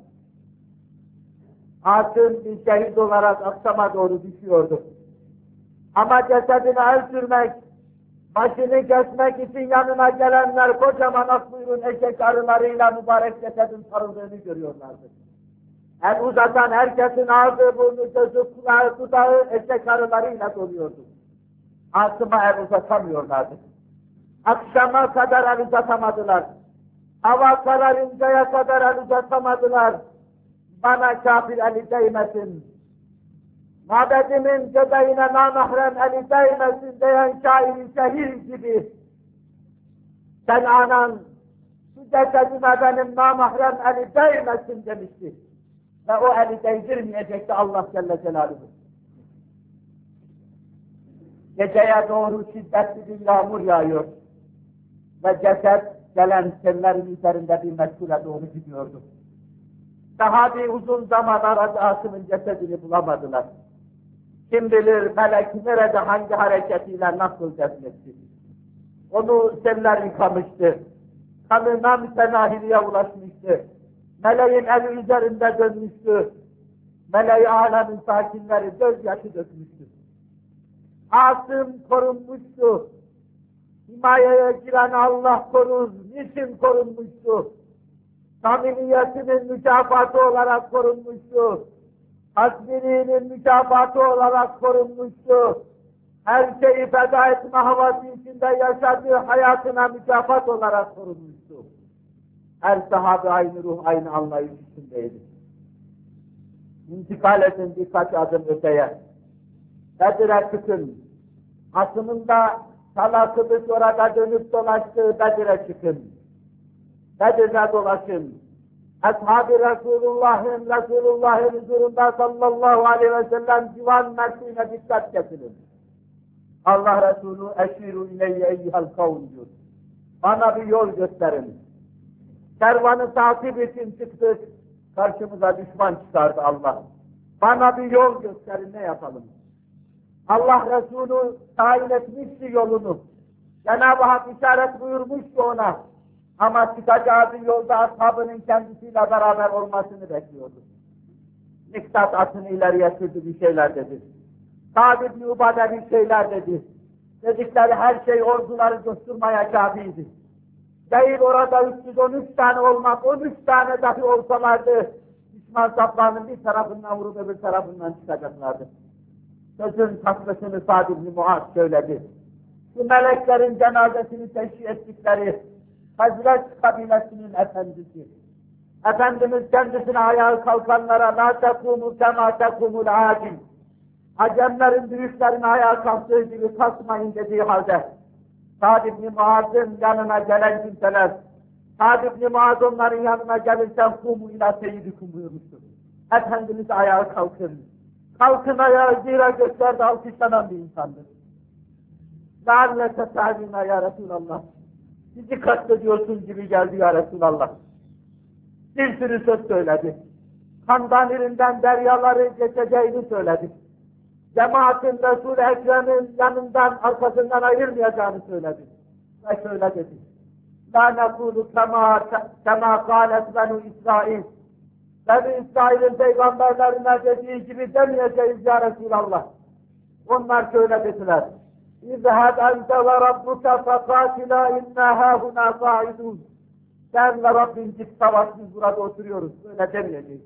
Asım bir şehit olarak akşama doğru düşüyordu. Ama cesedine el sürmek, başını kesmek için yanına gelenler kocaman akbuyruğun eşek arılarıyla mübarek cesedin sarıldığını görüyorlardı. El uzatan herkesin ağzı, burnu, gözü, kulağı, dudağı eşek arılarıyla doluyordu. Asım'a el uzatamıyorlardı. Akşama kadar el uzatamadılar. Hava kararıncaya kadar el uzatamadılar. Bana kafir eli değmesin, mabedimin göbeğine namahrem eli değmesin diyen şair-i şehir gibi sen anan şu cesedime benim namahrem eli değmesin demişti. Ve o eli değdirmeyecekti Allah Celle Celaluhu. Geceye doğru şiddetli bir yağmur yağıyor ve ceset gelen sellerin üzerinde bir meşgule doğru gidiyordu. Daha bir uzun zaman aradı, Asım'ın cesedini bulamadılar. Kim bilir melek nerede, hangi hareketiyle nasıl defnetti. Onu seller yıkamıştı. Kanı nam-i ulaşmıştı. Meleğin eli üzerinde dönmüştü. Meleği âlemin sakinleri gözyaşı dökmüştü. Asım korunmuştu. Himayeye giren Allah korur, niçin korunmuştu? Samimiyetinin mükafatı olarak korunmuştu. Hasbiliğinin mükafatı olarak korunmuştu. Her şeyi feda etme havası içinde yaşadığı hayatına mükafat olarak korunmuştu. Her sahabe aynı ruh, aynı anlayış içindeydi. İntikal edin birkaç adım öteye. Bedir'e çıkın. Asımında sala kılıç orada dönüp dolaştığı Bedir'e çıkın. Bedir'e dolaşın. Ashab-ı Resulullah'ın, Resulullah'ın huzurunda sallallahu aleyhi ve sellem divan mertliğine dikkat getirin. Allah Resulü eşiru ileyye eyyihal kavm diyor. Bana bir yol gösterin. Kervanı takip için çıktık. Karşımıza düşman çıkardı Allah. Bana bir yol gösterin, ne yapalım? Allah Resulü tayin etmişti yolunu. Cenab-ı Hak işaret buyurmuştu ona. Ama çıkacağı bir yolda ashabının kendisiyle beraber olmasını bekliyordu. Miktat atını ileriye sürdü, bir şeyler dedi. Sa'd ibn Ubade bir şeyler dedi. Dedikleri her şey orduları coşturmaya kâfiydi. Değil orada üç yüz on üç tane olmak, on üç tane dahi olsalardı, düşman saflarının bir tarafından vurup öbür tarafından çıkacaklardı. Sözün tasmasını Sa'd ibn Muaz söyledi. Şu meleklerin cenazesini teşhir ettikleri Hazreç kabilesinin efendisi. Efendimiz kendisine ayağa kalkanlara la tekumu kema tekumul acil. Acemlerin büyüklerin ayağa kalktığı gibi kalkmayın dediği halde Sa'd ibn Muaz'ın yanına gelen kimseler Sa'd ibn Muaz onların yanına gelirken kumu ila seyyidikum buyurmuştur. Efendimiz ayağa kalkın. Kalkın ayağa, zira göklerde alkışlanan bir insandır. لَعَلَّ تَسَعْلِنَا ya Resulallah. Sizi kastediyorsun gibi geldi ya Resulallah. Bir sürü söz söyledi. Kandanirinden deryaları geçeceğini söyledi. Cemaatin Resul-i Ekrem'in yanından, arkasından ayırmayacağını söyledi. Ve şöyle dedi. لَا نَقُولُ كَمَا قَالَتْ بَنُوا İsrail. Beni İsrail'in peygamberlerine dediği gibi demeyeceğiz ya Resulallah. Onlar şöyle dediler. اِذْهَبْ اَنْتَ وَرَبُّكَ فَقَاتِلَا اِنَّا هَا هُنَا قَاعِدُونَ. Sen ve Rabbin git savaş, biz burada oturuyoruz. Böyle demeyeceğiz.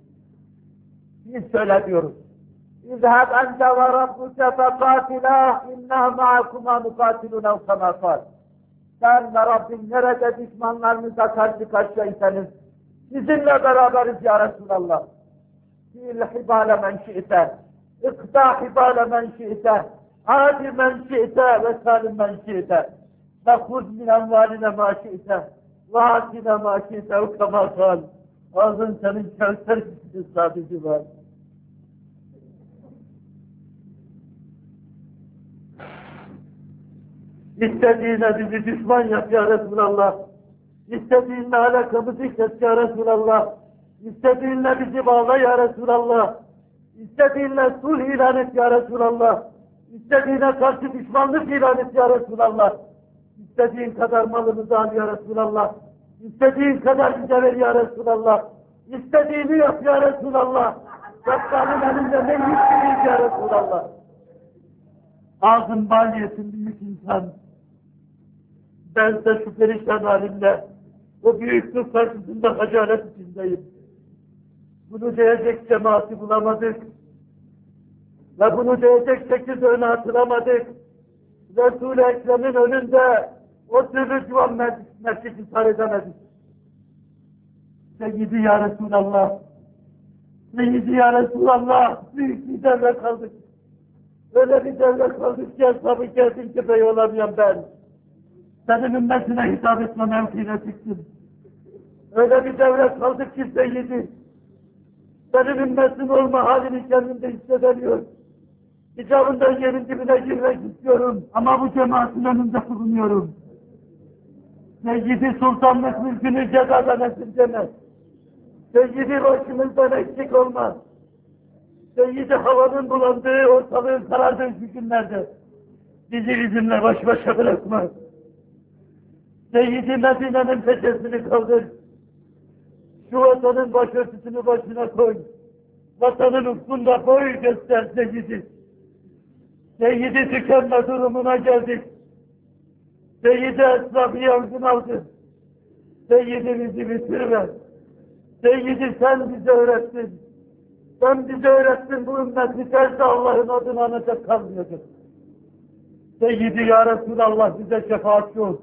Biz şöyle diyoruz. اِذْهَبْ اَنْتَ وَرَبُّكَ فَقَاتِلَا اِنَّا مَعَكُمَا مُقَاتِلُونَ كَمَا قَالَ. Sen ve Rabbin nerede düşmanlarınıza karşı karşıyaysanız sizinle beraberiz ya Resulallah. Fil hibale men şi'te, ikta hibale men şi'te, adi men şi'te ve salim men şi'te, ve hud min envaline ma şi'te, ve atine ma şi'te ve kama kal. Ağzın senin kevser gibi sadece var. İstediğine bizi düşman yap ya Resulallah. İstediğinle alakamızı kes ya Resulallah. İstediğinle bizi bağla ya Resulallah. İstediğinle sulh ilan et ya Resulallah. İstediğine karşı düşmanlık ilan et ya Resulallah. İstediğin kadar malımızı al ya Resulallah. İstediğin kadar bize ver ya Resulallah. İstediğini yap ya Resulallah. Rabbanın elinde ne yükleyiz ya Resulallah. Ağzın baliyetin büyük insan. Ben de şu perişan halimle o büyüklük karşısında hacaret içindeyim. Bunu diyecek cemaati bulamadık. Ve bunu diyecek şekilde öne atılamadık. Resul-i Ekrem'in önünde o türlü civan mescid ishar edemedik. Seyyidi ya Resulallah, Seyyidi ya Resulallah, büyük bir devre kaldık. Öyle bir devre kaldık ki hesabı geldim ki bey olamayan ben. Senin ümmetine hitap etme mevkine çıktım. Öyle bir devre kaldık ki Seyyidi, senin ümmetin olma halini kendimde hissedemiyor. İcabından yerin dibine girmek istiyorum ama bu cemaatin önünde bulunuyorum. Seyyidi sultanlık mülkünü cezadan esirgemez. Seyyidi başımızdan eksik olmaz. Seyyidi havanın bulandığı, ortalığın karardığı şu günlerde bizi bizimle baş başa bırakmaz. Seyyidi Medine'nin peçesini kaldır. Şu vatanın başörtüsünü başına koy. Vatanın ufkunda boy göster Seyyidi. Seyyidi tükenme durumuna geldik. Seyyidi esnafı yangın aldı. Seyyidi bizi bitirme. Seyyidi sen bize öğrettin. Sen bize öğrettin bu ümmet biterse Allah'ın adını anacak kalmayacak. Seyyidi ya Resulallah bize şefaatçi ol.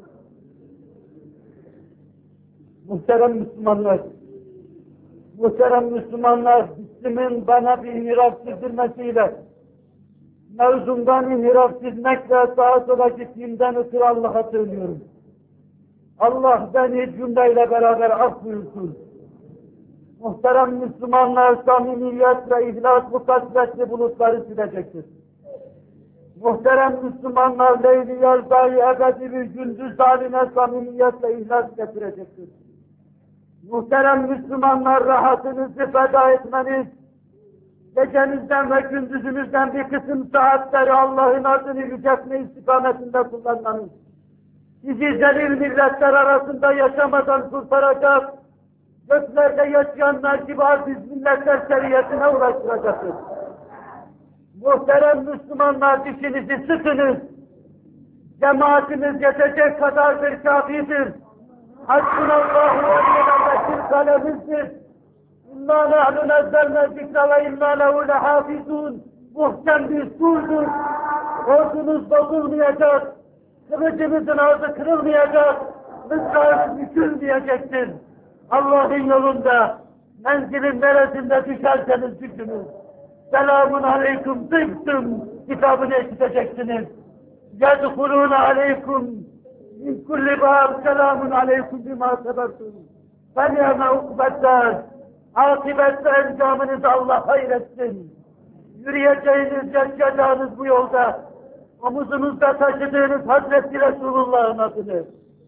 Muhterem Müslümanlar, muhterem Müslümanlar, İslam'ın bana bir inhiraf çizilmesiyle, mevzumdan inhiraf çizmekle sağa sola gittiğimden ötürü Allah'a söylüyorum. Allah beni cümleyle beraber af buyursun. Muhterem Müslümanlar, samimiyet ve ihlas bu kasvetli bulutları silecektir. Muhterem Müslümanlar, Leyli Yazda'yı ebedi bir gündüz haline samimiyet ve ihlas getirecektir. Muhterem Müslümanlar, rahatınızı feda etmeniz, gecenizden ve gündüzünüzden bir kısım saatleri Allah'ın adını yüceltme istikametinde kullanmanız, sizi zelil milletler arasında yaşamadan kurtaracak, göklerde yaşayanlar gibi aziz milletler seviyesine ulaştıracaktır. Muhterem Müslümanlar, dişinizi sıkınız. Cemaatiniz yetecek kadardır, kafidir. Hasbunallahu ve ni'mel vekil kalemizdir. İnna nahnu nazzalna zikra ve inna lehu lehafizun. Muhkem bir surdur. Ordunuz bozulmayacak. Kılıcımızın ağzı kırılmayacak. Mızrağımız bükülmeyecektir. Allah'ın yolunda, menzilin neresinde düşerseniz düşünün. Selamun aleyküm tıbtım kitabını işiteceksiniz. Yedhulûne aleyküm min kulli bâb selamun aleyküm bimâ sebertum. Feniyâme ukbeddâr. Akibette encamınızı Allah hayretsin. Yürüyeceğiniz, yaşayacağınız bu yolda, omuzunuzda taşıdığınız Hazreti Resulullah'ın adını,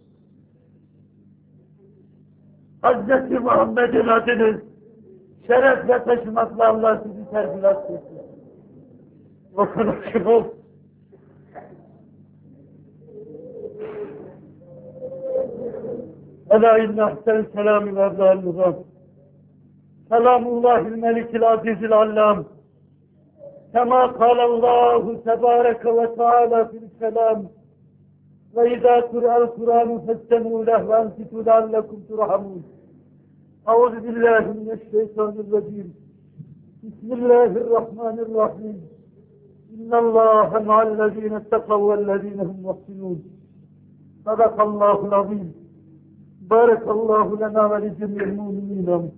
Hazreti Muhammed'in adını şerefle taşımakla Allah sizi terbilat etsin. O konuşumuz Ela inne ahsen selâmi ve ebdâl nizam. Selamullahil melikil azizil allam. Kema kâlallahu tebâreke ve teâlâ fil kelam. Ve izâ kur'al Kur'anu festemû leh ve ensitu leallekum turhamûn. Euzu billahi mineşşeytanirracim. Bismillahirrahmanirrahim. İnnallâhe ma'allezîne ittekav vellezîne hum muhsinûn. Sadakallâhul azîm. Bârekallâhu lenâ ve li cemî'il mu'minîn.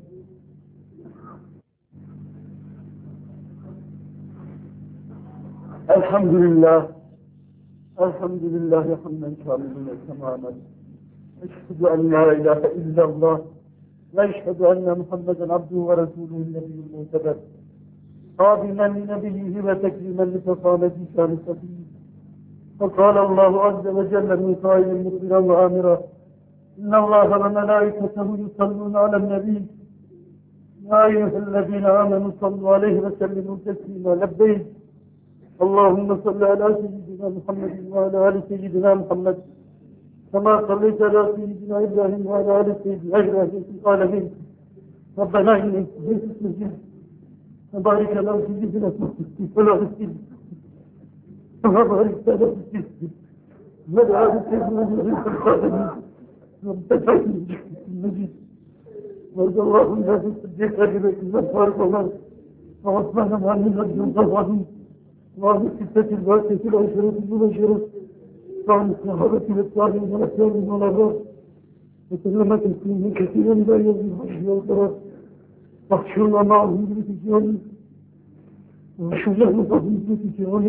Elhamdülillah. Elhamdülillah hamden kâmilen ve temâmen. Eşhedü en la ilahe illallah ve eşhedü enne Muhammeden abduhu ve resûlühü nebiyyül muhteber. Kâbimen li nebiyyihi ve tekrimen li fesameti şâni sefî. فقال الله عز وجل من قائل مخبرا وآمرا إن الله وملائكته يصلون على النبي يا أيها الذين آمنوا صلوا عليه وسلموا تسليما لبيك اللهم صل على سيدنا محمد وعلى آل سيدنا محمد كما صليت على سيدنا إبراهيم وعلى آل سيدنا إبراهيم في العالمين ربنا إنك حميد مجيد وبارك على سيدنا محمد وعلى آل سيدنا وبارك على سيدنا وعلى آل سيدنا في العالمين ربنا إنك حميد مجيد وارض اللهم عن الصديق أبي بكر الفاروق وعمر وعثمان وعلي رضي الله عنهم وعن الستة الباقية العشرة المبشرة وعن الصحابة والتابعين والأكرام والأبرار وسلم تسليما كثيرا إلى يوم الحج والقرار واحشرنا معهم بالتجار واحشرنا معهم بالتجار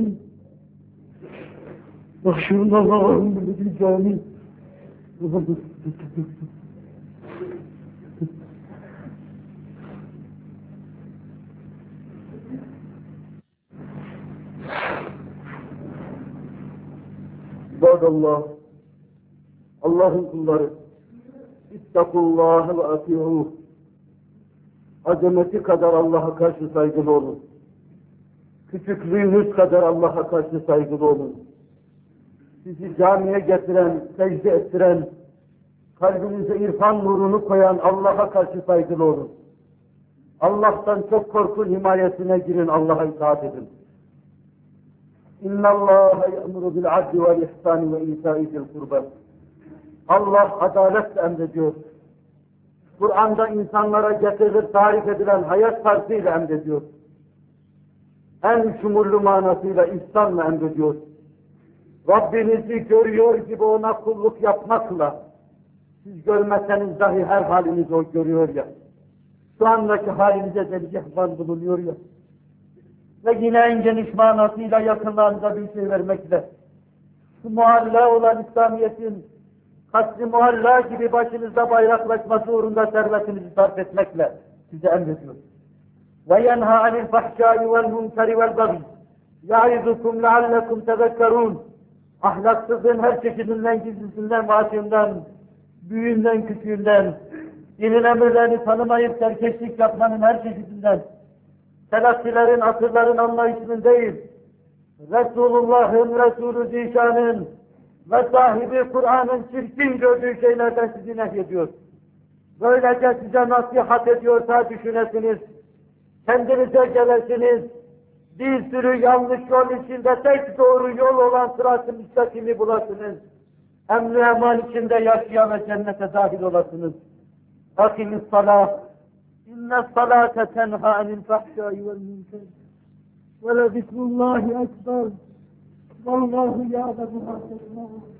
واحشرنا معهم بالتجار İbadallah, Allah'ın kulları, İttakullâhe ve ati'ûh. Azameti kadar Allah'a karşı saygılı olun. Küçüklüğünüz kadar Allah'a karşı saygılı olun. Sizi camiye getiren, secde ettiren, kalbinize irfan nurunu koyan Allah'a karşı saygılı olun. Allah'tan çok korkun, himayesine girin, Allah'a itaat edin. İnna Allaha ya'muru bil adli vel ihsani ve ita'i zil kurba. Allah adaletle emrediyor. Kur'an'da insanlara getirilir, tarif edilen hayat tarzıyla emrediyor. En şumurlu manasıyla ihsanla emrediyor. Rabbinizi görüyor gibi ona kulluk yapmakla, siz görmeseniz dahi her halinizi o görüyor ya. Şu andaki halinize de bir ihvan bulunuyor ya. Ve yine en geniş manasıyla yakınlarınıza bir şey vermekle, şu muhalla olan İslamiyet'in kasri muhalla gibi başınızda bayraklaşması uğrunda servetinizi sarf etmekle size emrediyor. وَيَنْهَا عَنِ الْفَحْشَاءِ وَالْمُنْكَرِ وَالْبَغْيِ يَعِظُكُمْ لَعَلَّكُمْ تَذَكَّرُونَ. Ahlaksızlığın her çeşidinden, gizlisinden, vaatından, büyüğünden, küçüğünden, dinin emirlerini tanımayıp serkeşlik yapmanın her çeşidinden, Selafilerin, asırların anlayışının değil, Resulullah'ın, Resulü Zişan'ın ve sahibi Kur'an'ın çirkin gördüğü şeylerden sizi nehyediyor. Böylece size nasihat ediyorsa düşünesiniz, kendinize gelesiniz, bir sürü yanlış yol içinde tek doğru yol olan sırat-ı müstakimi bulasınız. Emn-i eman içinde yaşayan ve cennete dahil olasınız. Akimis salah, inne salate tenha anil fahşai vel münker. Ve le zikrullahi ekber. Vallahu ya'lemu ma tesma'un.